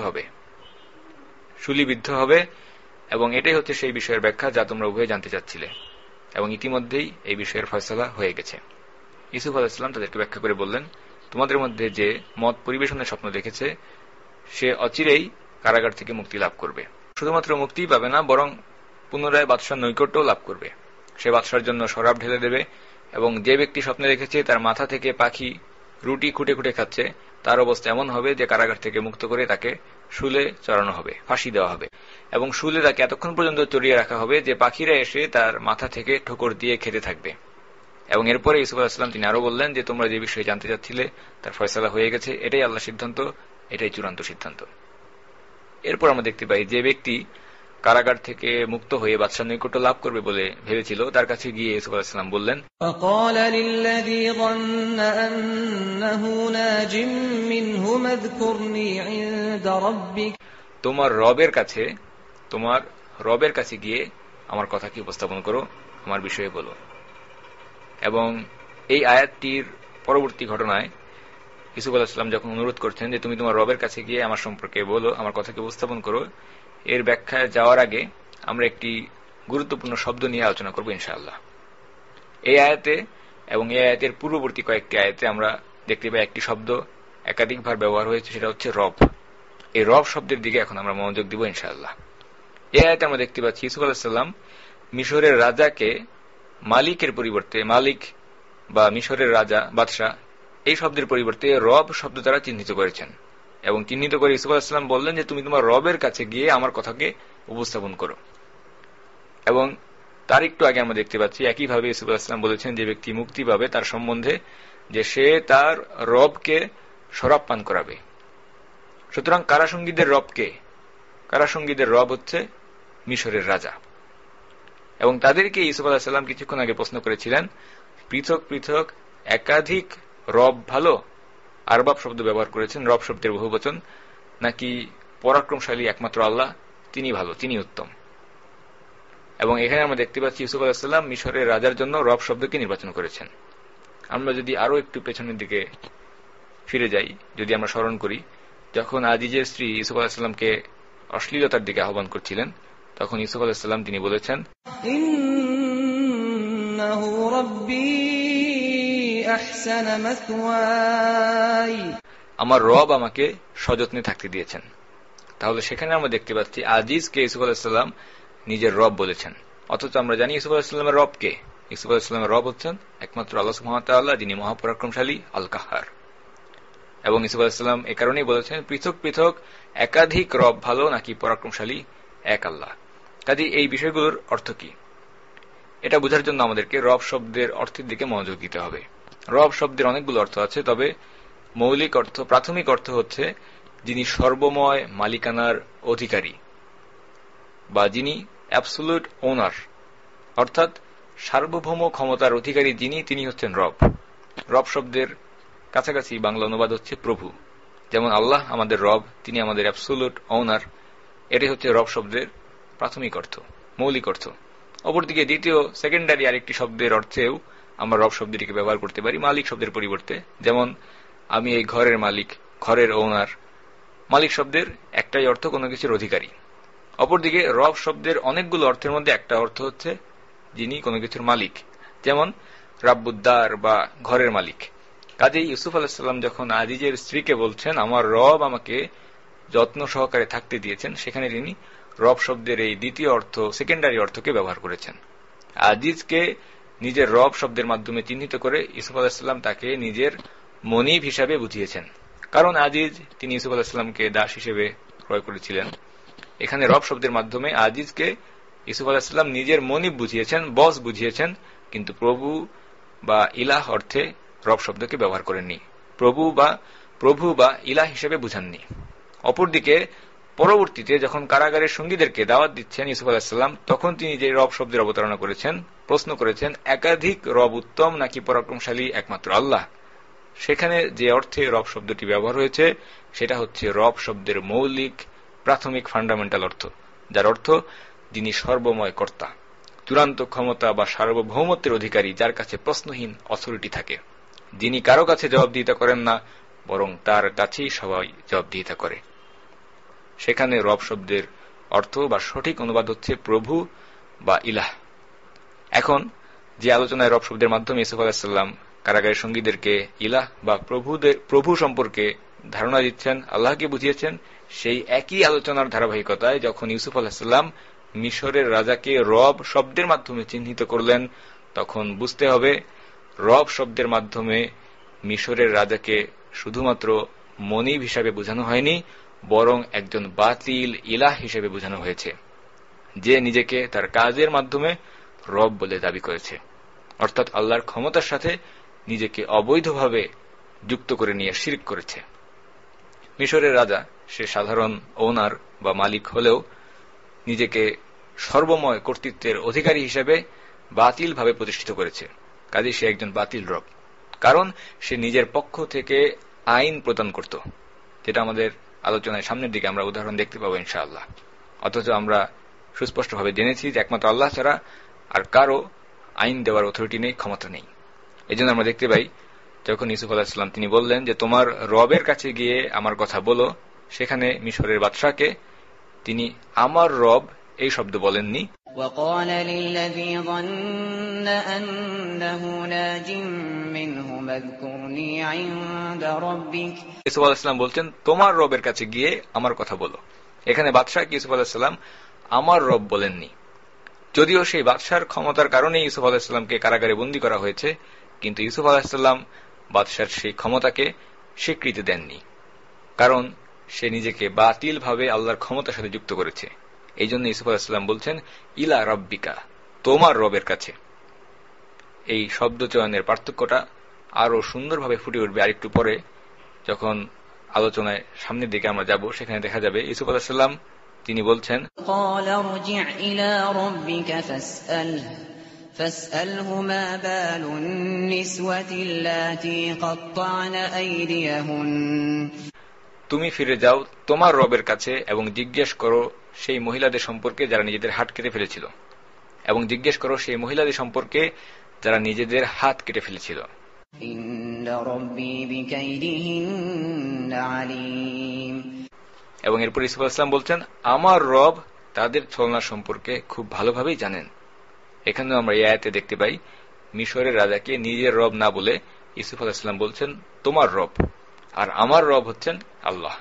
হবে। এবং এটাই হচ্ছে সেই বিষয়ের ব্যাখ্যা যা তোমরা উভয়ে জানতে চাচ্ছিলে, এবং ইতিমধ্যেই এই বিষয়ের ফয়সালা হয়ে গেছে। ইউসুফ আলাইহিস সালাম তাদেরকে ব্যাখ্যা করে বললেন, তোমাদের মধ্যে যে মদ পরিবেশনের স্বপ্ন দেখেছে সে অচিরেই কারাগার থেকে মুক্তি লাভ করবে। শুধুমাত্র মুক্তিই পাবে না, বরং পুনরায় বাদশার নৈকট্যও লাভ করবে। সে বাদশার জন্য শরাব ঢেলে দেবে, এবং যে ব্যক্তি স্বপ্নে দেখেছে তার মাথা থেকে পাখি রুটি খুঁটে খুঁটে খাচ্ছে, তার অবস্থা এমন হবে যে কারাগার থেকে মুক্ত করে তাকে শুলে চড়ানো হবে, ফাঁসি দেওয়া হবে, এবং শুলে তাকে এতক্ষণ পর্যন্ত চড়িয়ে রাখা হবে যে পাখিরা এসে তার মাথা থেকে ঠোকর দিয়ে খেতে থাকবে। এবং এরপরে ইউসুফ আলাইহিস সালাম তিনি আরো বললেন যে তোমরা যে বিষয়ে জানতে চাচ্ছিলে তার ফয়সালা হয়ে গেছে, এটাই আল্লাহর সিদ্ধান্ত, এটাই চূড়ান্ত সিদ্ধান্ত। এরপর আমরা দেখতে পাই যে ব্যক্তি কারাগার থেকে মুক্ত হয়ে বাদশার নৈকট্য লাভ করবে বলে ভেবেছিল, তার কাছে গিয়ে ইউসুফ আলাইহিস সালাম বললেন, فقال للذي ظن أنه ناج منه اذكرني عند ربك। তোমার রবের কাছে গিয়ে আমার কথা কি উপস্থাপন করো, আমার বিষয়ে বলো। এবং এই আয়াতটির পরবর্তী ঘটনায় ইউসুফ আলাইহিস সালাম যখন অনুরোধ করছেন যে তুমি তোমার রবের কাছে গিয়ে আমার সম্পর্কে বলো, আমার কথাকে উপস্থাপন করো, এর ব্যাখ্যায় যাওয়ার আগে আমরা একটি গুরুত্বপূর্ণ শব্দ নিয়ে আলোচনা করব ইনশাআল্লাহ। এই আয়াতে এবং এই আয়াতের পূর্ববর্তী কয়েকটি আয়াতে আমরা দেখতে পাই একটি শব্দ একাধিকবার ব্যবহার হয়েছে, সেটা হচ্ছে রব। এই রব শব্দের দিকে এখন আমরা মনোযোগ দিব ইনশাআল্লাহ। এই আয়াতে আমরা দেখতে পাচ্ছি ইউসুফ আলাইহিস সালাম মিশরের রাজাকে মালিকের পরিবর্তে, মালিক বা মিশরের রাজা, বাদশাহ, এই শব্দের পরিবর্তে রব শব্দ দ্বারা চিহ্নিত করেছেন, এবং চিহ্নিত করে ইউসুফ আলাইহিস সালাম বললেন যে তুমি তোমার রবের কাছে গিয়ে আমার কথাকে উপস্থাপন করো। এবং তার একটু আগে আমরা দেখতে পাচ্ছি একইভাবে ইউসুফ আলাইহিস সালাম বলেছেন যে ব্যক্তি মুক্তি পাবে তার সম্বন্ধে যে সে তার রবকে শরাব পান করাবে। সুতরাং কারাসঙ্গীদের রবকে, কারাসঙ্গীদের রব হচ্ছে মিশরের রাজা। এবং তাদেরকে ইউসুফ আলাইহিস সালাম কিছুক্ষণ আগে প্রশ্ন করেছিলেন, পৃথক পৃথক একাধিক রব ভালো, আরবাব শব্দ ব্যবহার করেছেন, রব শব্দের বহুবচন, নাকি পরাক্রমশালী একমাত্র আল্লাহ, তিনি ভালো, তিনি উত্তম। এবং এখানে আমরা দেখতে পাচ্ছি ইউসুফ আলাইহিস সালাম মিশরের রাজার জন্য রব শব্দকে নির্বাচন করেছেন। আমরা যদি আরো একটু পেছনের দিকে ফিরে যাই, যদি আমরা স্মরণ করি, যখন আজিজের স্ত্রী ইউসুফ আলাইহিস সালামকে অশ্লীলতার দিকে আহ্বান করছিলেন, তখন ইউসুফ আলাইহিস সালাম তিনি বলেছেন, ইন্নাহু রাব্বী আহসানা মাসওয়াই, আমার রব আমাকে সযত্নে থাকতে দিয়েছেন। তাহলে সেখানে আমরা দেখতে পাচ্ছি আজিজকে ইউসুফ আলাইহিস সালাম নিজের রব বলেছেন, অথচ আমরা জানি ইউসুফ আলাইহিস সালামের রব কে? ইউসুফ আলাইহিস সালামের রব হচ্ছেন একমাত্র আল্লাহ সুবহানাহু ওয়া তাআলা, যিনি মহাপরাক্রমশালী, আল কাহ্হার। এবং ইউসুফ আলাইহিস সালাম এ কারণেই বলেছেন, পৃথক পৃথক একাধিক রব ভালো নাকি পরাক্রমশালী এক আল্লাহ। কাজে এই বিষয়গুলোর অর্থ কি, এটা বোঝার জন্য আমাদেরকে রব শব্দের অর্থের দিকে মনোযোগ দিতে হবে। রব শব্দের অনেকগুলো অর্থ আছে, তবে মৌলিক অর্থ, প্রাথমিক অর্থ হচ্ছে যিনি সর্বময় মালিকানার অধিকারী, বা যিনি অ্যাবসোলিউট ওনার, অর্থাৎ সার্বভৌম ক্ষমতার অধিকারী যিনি, তিনি হচ্ছেন রব। রব শব্দের কাছাকাছি বাংলা অনুবাদ হচ্ছে প্রভু। যেমন আল্লাহ আমাদের রব, তিনি আমাদের অ্যাবসোলিউট ওনার, এটাই হচ্ছে রব শব্দের প্রাথমিক অর্থ, মৌলিক অর্থ। অপরদিকে দ্বিতীয় সেকেন্ডারি আরেকটি শব্দের অর্থেও আমরা রব শব্দটিকে ব্যবহার করতে পারি মালিক শব্দের পরিবর্তে। যেমন আমি এই ঘরের মালিক, ঘরের ওনার। মালিক শব্দের একটাই অর্থ কোনো কিছুর অধিকারী। অপরদিকে রব শব্দের অনেকগুলো অর্থের মধ্যে একটা অর্থ হচ্ছে যিনি কোনো কিছুর মালিক, যেমন রাব্বুদ্দার বা ঘরের মালিক। কাজেই ইউসুফ আলাইহিস সালাম যখন আজিজের স্ত্রীকে বলছেন আমার রব আমাকে যত্ন সহকারে থাকতে দিয়েছেন, সেখানে তিনি রব শব্দের এই দ্বিতীয় অর্থ, সেকেন্ডারি অর্থকে ব্যবহার করেছেন। আজিজকে নিজের রব শব্দের মাধ্যমে চিহ্নিত করে ইউসুফ আলাইহিস সালাম তাকে নিজের মনিব হিসাবে বুঝিয়েছেন। কারণ আজিজ তিনি ইউসুফ আলাইহিস সালামকে দাস হিসেবে ক্রয় করেছিলেন। এখানে রব শব্দের মাধ্যমে আজিজকে ইউসুফ আলাইহিস সালাম নিজের মনিব বুঝিয়েছেন, বস বুঝিয়েছেন, কিন্তু প্রভু বা ইলাহ অর্থে রব শব্দকে ব্যবহার করেননি, প্রভু বা ইলাহ হিসেবে বুঝাননি। অপরদিকে পরবর্তীতে যখন কারাগারের সঙ্গীদেরকে দাওয়াত দিচ্ছেন ইউসুফ আলাইহিস সালাম, তখন তিনি যে রব শব্দের অবতারণা করেছেন, প্রশ্ন করেছেন একাধিক রব উত্তম নাকি পরাক্রমশালী একমাত্র আল্লাহ। সেখানে যে অর্থে রব শব্দটি ব্যবহার হয়েছে সেটা হচ্ছে রব শব্দের মৌলিক প্রাথমিক ফান্ডামেন্টাল অর্থ, যার অর্থ যিনি সর্বময় কর্তা, চূড়ান্ত ক্ষমতা বা সার্বভৌমত্বের অধিকারী, যার কাছে প্রশ্নহীন অথরিটি থাকে, যিনি কারো কাছে জবাবদিহিতা করেন না, বরং তার কাছেই সবাই জবাবদিহিতা করে। সেখানে রব শব্দের অর্থ বা সঠিক অনুবাদ হচ্ছে প্রভু বা ইলাহ। এখন যে আলোচনায় রব শব্দের মাধ্যমে ইউসুফ আলাইহিস সালাম কারাগারের সঙ্গীদেরকে ইলাহ বা প্রভু সম্পর্কে ধারণা দিচ্ছেন, আল্লাহকে বুঝিয়েছেন, সেই একই আলোচনার ধারাবাহিকতায় যখন ইউসুফ আলাইহিস সালাম মিশরের রাজাকে রব শব্দের মাধ্যমে চিহ্নিত করলেন, তখন বুঝতে হবে রব শব্দের মাধ্যমে মিশরের রাজাকে শুধুমাত্র মনিব হিসাবে বোঝানো হয়নি, বরং একজন বাতিল ইলাহ হিসেবে বোঝানো হয়েছে, যে নিজেকে তার কাজের মাধ্যমে রব বলে দাবি করেছে, অর্থাৎ আল্লাহর ক্ষমতার সাথে নিজেকে অবৈধভাবে যুক্ত করে নিয়ে শিরক করেছে। মিশরের রাজা সে সাধারণ ওনার বা মালিক হলেও নিজেকে সর্বময় কর্তৃত্বের অধিকারী হিসেবে বাতিলভাবে প্রতিষ্ঠিত করেছে। কাজেই সে একজন বাতিল রব, কারণ সে নিজের পক্ষ থেকে আইন প্রদান করত, যেটা আমাদের আলোচনায় সামনের দিকে আমরা উদাহরণ দেখতে পাবো ইনশাআল্লাহ। অথচ আমরা সুস্পষ্টভাবে জেনেছি যে একমাত্র আল্লাহ ছাড়া আর কারো আইন দেওয়ার অথরিটি নেই, ক্ষমতা নেই। এই জন্য আমরা দেখতে পাই যখন ইউসুফ আলাইহিস সালাম তিনি বললেন যে তোমার রবের কাছে গিয়ে আমার কথা বলো, সেখানে মিশরের বাদশাকে তিনি আমার রব এই শব্দ বলেননি, وقال للذي ظن أنه ناج منهم اذكرني عند ربك। ইউসুফ আলাইহিস সালাম বলছেন তোমার রবের কাছে গিয়ে আমার কথা বলো। এখানে বাদশাহ ইউসুফ আলাইহিস সালাম আমার রব বলেননি, যদিও সেই বাদশার ক্ষমতার কারণে ইউসুফ আলাইহিস সালামকে কারাগারে বন্দী করা হয়েছে, কিন্তু ইউসুফ আলাইহিস সালাম বাদশার সেই ক্ষমতাকে স্বীকৃতি দেননি, কারণ সে নিজেকে বাতিলভাবে আল্লাহর ক্ষমতার সাথে যুক্ত করেছে। এই জন্য ইউসুফ আলাইহিস সালাম বলছেন ইলা রাব্বিকা, তোমার রবের কাছে। এই শব্দ চয়নের পার্থক্যটা আরো সুন্দরভাবে ফুটে উঠবে আরেকটু পরে, যখন আলোচনায় সামনের দিকে আমরা যাব, সেখানে দেখা যাবে ইউসুফ আলাইহিস সালাম তিনি বলছেন قال ارجع إلى ربك فاسأله ما بال النسوة اللاتي قطعن أيديهن। তুমি ফিরে যাও তোমার রবের কাছে এবং জিজ্ঞেস করো সেই মহিলাদের সম্পর্কে যারা নিজেদের হাত কেটে ফেলেছিল, এবং জিজ্ঞেস করো সেই মহিলাদের সম্পর্কে যারা নিজেদের হাত কেটে ফেলেছিল। ইন্না রাব্বী বিকাইদিহিন্না আলীম। এবং এরপর ইউসুফ আলাইহিস সালাম বলছেন, আমার রব তাদের ছলনা সম্পর্কে খুব ভালোভাবেই জানেন। এখানেও আমরা এই আয়াতে দেখতে পাই মিশরের রাজাকে নিজের রব না বলে ইউসুফ আলাইহিস সালাম বলছেন তোমার রব, আর আমার রব হচ্ছেন আল্লাহ।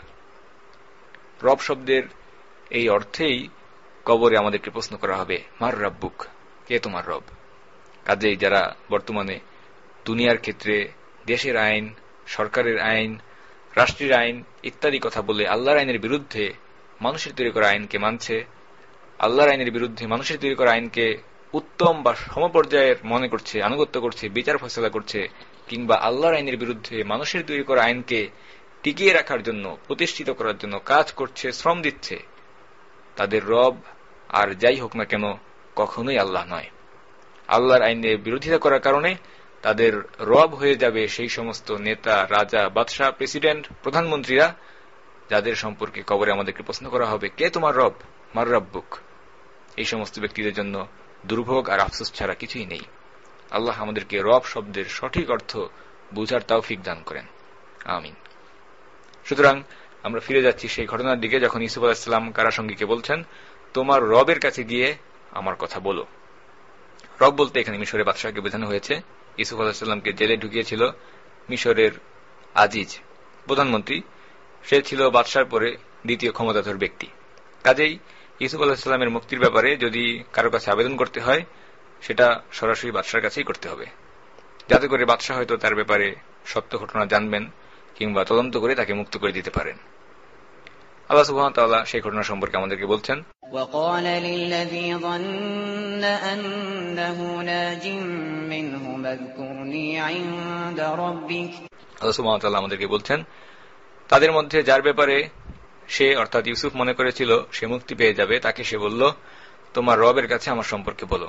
রব শব্দের এই অর্থেই কবরে আমাদেরকে প্রশ্ন করা হবে, মার রাব্বুক, কে তোমার রব? কাজেই যারা বর্তমানে দুনিয়ার ক্ষেত্রে দেশের আইন, সরকারের আইন, রাষ্ট্রের আইন ইত্যাদি কথা বলে আল্লাহর আইনের বিরুদ্ধে মানুষের তৈরি করা আইনকে মানছে, আল্লাহর আইনের বিরুদ্ধে মানুষের তৈরি করা আইনকে উত্তম বা সমপর্যায়ের মনে করছে, আনুগত্য করছে, বিচার ফয়সালা করছে, কিংবা আল্লাহর আইনের বিরুদ্ধে মানুষের তৈরি করা আইনকে টিকিয়ে রাখার জন্য, প্রতিষ্ঠিত করার জন্য কাজ করছে, শ্রম দিচ্ছে, তাদের রব আর যাই হোক না কেন কখনোই আল্লাহ নয়। আল্লাহর আইনের বিরোধিতা করার কারণে তাদের রব হয়ে যাবে সেই সমস্ত নেতা, রাজা, বাদশাহ, প্রেসিডেন্ট, প্রধানমন্ত্রীরা, যাদের সম্পর্কে কবরে আমাদেরকে প্রশ্ন করা হবে, কে তোমার রব? মার রাব্বুক। এই সমস্ত ব্যক্তিদের জন্য দুর্ভোগ আর আফসোস ছাড়া কিছুই নেই। আল্লাহ আমাদেরকে রব শব্দের সঠিক অর্থ বুঝার তৌফিক দান করেন, আমিন। সুতরাং আমরা ফিরে যাচ্ছি সেই ঘটনার দিকে, যখন ইউসুফ আলাইহিস সালাম কারাসঙ্গীকে বলছেন, তোমার রবের কাছে গিয়ে আমার কথা বলো। রব বলতে এখানে মিশরের বাদশাহকে বোঝানো হয়েছে। ইউসুফ আলাইহিস সালামকে জেলে ঢুকিয়েছিল মিশরের আজিজ, প্রধানমন্ত্রী। সে ছিল বাদশার পরে দ্বিতীয় ক্ষমতাধর ব্যক্তি। কাজেই ইউসুফ আলাইহিস সালামের মুক্তির ব্যাপারে যদি কারো কাছে আবেদন করতে হয়, সেটা সরাসরি বাদশার কাছেই করতে হবে, যাতে করে বাদশাহ হয়তো তার ব্যাপারে সত্য ঘটনা জানবেন কিংবা তদন্ত করে তাকে মুক্ত করে দিতে পারেন। আল্লাহ সুবহানাহু ওয়া তাআলা সেই ঘটনা সম্পর্কে আমাদেরকে বলছেন, وقال للذي ظن أنه ناج منه اذكرني عند ربك। আল্লাহ সুবহানাহু ওয়া তাআলা আমাদেরকে বলছেন, তাদের মধ্যে যার ব্যাপারে সে অর্থাৎ ইউসুফ মনে করেছিল সে মুক্তি পেয়ে যাবে, তাকে সে বলল, তোমার রবের কাছে আমার সম্পর্কে বলো।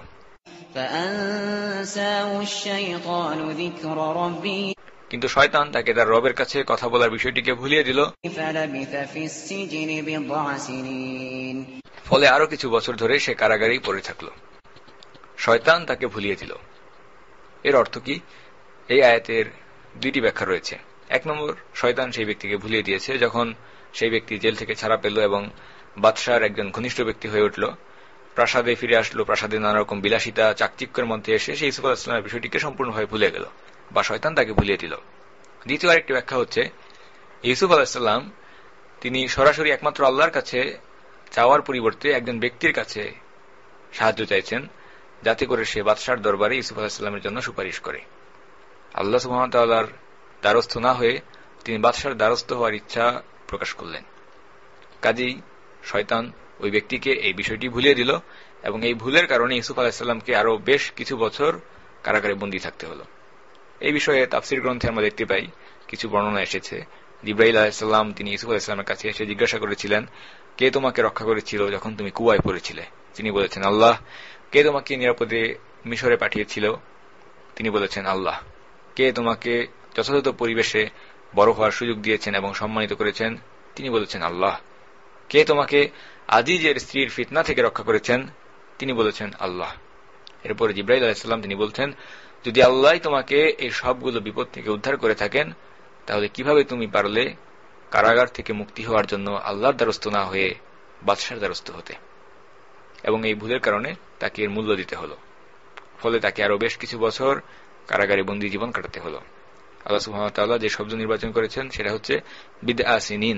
فأنساه الشيطان ذكر ربه। কিন্তু শয়তান তাকে তার রবের কাছে কথা বলার বিষয়টিকে ভুলিয়ে দিল। فلبث في السجن بضع سنين। ফলে আরো কিছু বছর ধরে সে কারাগারেই পড়ে থাকল। শয়তান তাকে ভুলিয়ে দিল। এর অর্থ কি? এই আয়াতের দুইটি ব্যাখ্যা রয়েছে। এক নম্বর, শয়তান সেই ব্যক্তিকে ভুলিয়ে দিয়েছে যখন সেই ব্যক্তি জেল থেকে ছাড়া পেল এবং বাদশার একজন ঘনিষ্ঠ ব্যক্তি হয়ে উঠল, প্রাসাদে ফিরে আসলো, প্রাসাদে নানা রকম বিলাসিতা চাকচিক্যের মধ্যে এসে সেই ইউসুফ আলাইহিস সালামের বিষয়টিকে সম্পূর্ণভাবে ভুলে গেল, বা শয়তান তাকে ভুলিয়ে দিল। দ্বিতীয় আরেকটি ব্যাখ্যা হচ্ছে, ইউসুফ আলাইহিস সালাম তিনি সরাসরি একমাত্র আল্লাহর কাছে চাওয়ার পরিবর্তে একজন ব্যক্তির কাছে সাহায্য চাইছেন, যাতে করে সে বাদশার দরবারে ইউসুফ আলাইহিস সালামের জন্য সুপারিশ করে। আল্লাহ সুবহানাহু ওয়া তাআলার দ্বারস্থ না হয়ে তিনি বাদশার দ্বারস্থ হওয়ার ইচ্ছা প্রকাশ করলেন। কাজেই শয়তান ওই ব্যক্তিকে এই বিষয়টি ভুলিয়ে দিল, এবং এই ভুলের কারণে ইউসুফ আলাইহিস সালামকে আরো বেশ কিছু বছর কারাগারে বন্দী থাকতে হল। এই বিষয়ে তাফসীর গ্রন্থে আমরা দেখতে পাই কিছু বর্ণনা এসেছে। জিবরাইল আলাইহিস সালাম তিনি ইউসুফ আলাইহিস সালামের কাছে এসে জিজ্ঞাসা করেছিলেন, কে তোমাকে রক্ষা করেছিল যখন তুমি কুয়ায় পড়েছিলে? তিনি বলেছেন, আল্লাহ। কে তোমাকে নিরাপদে মিশরে পাঠিয়েছিল? তিনি বলেছেন, আল্লাহ। কে তোমাকে যথাযথ পরিবেশে বড় হওয়ার সুযোগ দিয়েছেন এবং সম্মানিত করেছেন? তিনি বলেছেন, আল্লাহ। কে তোমাকে আজিজের স্ত্রীর ফিতনা থেকে রক্ষা করেছেন? তিনি বলেছেন, আল্লাহ। এরপরে জিবরাইল আলাইহিস সালাম তিনি বলছেন, যদি আল্লাহ তোমাকে এই সবগুলো বিপদ থেকে উদ্ধার করে থাকেন, তাহলে কিভাবে তুমি পারলে কারাগার থেকে মুক্তি হওয়ার জন্য আল্লাহর দ্বারস্থ না হয়ে বাদশার দ্বারস্থ হতে? এবং এই ভুলের কারণে তাকে এর মূল্য দিতে হল। ফলে তাকে আরো বেশ কিছু বছর কারাগারে বন্দী জীবন কাটাতে হল। আল্লাহ সুবহানাহু ওয়া তাআলা যে শব্দ নির্বাচন করেছেন সেটা হচ্ছে বিদআ সিনিন,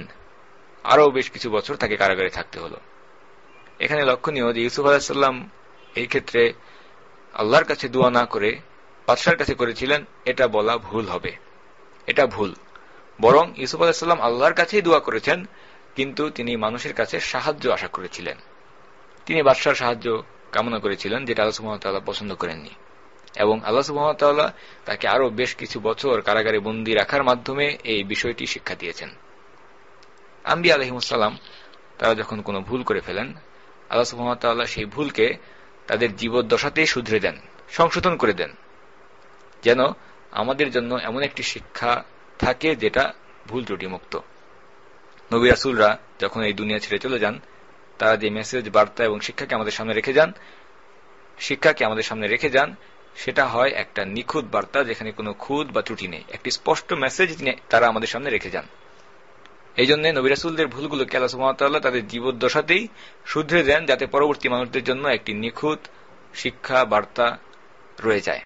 আরো বেশ কিছু বছর তাকে কারাগারে থাকতে হল। এখানে লক্ষণীয় যে ইউসুফ আলাইহিস সালাম এই ক্ষেত্রে আল্লাহর কাছে দোয়া না করে বাদশার কাছে করেছিলেন, এটা বলা ভুল হবে। এটা ভুল। বরং ইউসুফ আলাইহিস সালাম আল্লাহর কাছেই দোয়া করেছেন, কিন্তু তিনি মানুষের কাছে সাহায্য আশা করেছিলেন। তিনি বাদশার সাহায্য কামনা করেছিলেন, যেটা আল্লাহ সুবহানাহু ওয়া তাআলা পছন্দ করেননি। এবং আল্লাহ সুবহানাহু ওয়া তাআলা তাকে আরো বেশ কিছু বছর কারাগারে বন্দী রাখার মাধ্যমে এই বিষয়টি শিক্ষা দিয়েছেন। আম্বিয়া আলাইহিমুস সালাম তারা যখন কোনো ভুল করে ফেলেন, আল্লাহ সুবহানাহু ওয়া তাআলা সেই ভুলকে তাদের জীবদ্দশাতেই শুধরে দেন, সংশোধন করে দেন, যেন আমাদের জন্য এমন একটি শিক্ষা থাকে যেটা ভুল ত্রুটি মুক্ত। নবী রাসূলরা যখন এই দুনিয়া ছেড়ে চলে যান, তারা যে মেসেজ, বার্তা এবং শিক্ষাকে আমাদের সামনে রেখে যান সেটা হয় একটা নিখুঁত বার্তা, যেখানে কোনো খুঁত বা ত্রুটি নেই। একটি স্পষ্ট মেসেজ তারা আমাদের সামনে রেখে যান। এই জন্য নবী রাসূলদের ভুলগুলোকে আল্লাহ সুবহানাহু ওয়া তাআলা তাদের জীবদ্দশাতেই শুধরে দেন, যাতে পরবর্তী মানুষদের জন্য একটি নিখুঁত শিক্ষা বার্তা রয়ে যায়।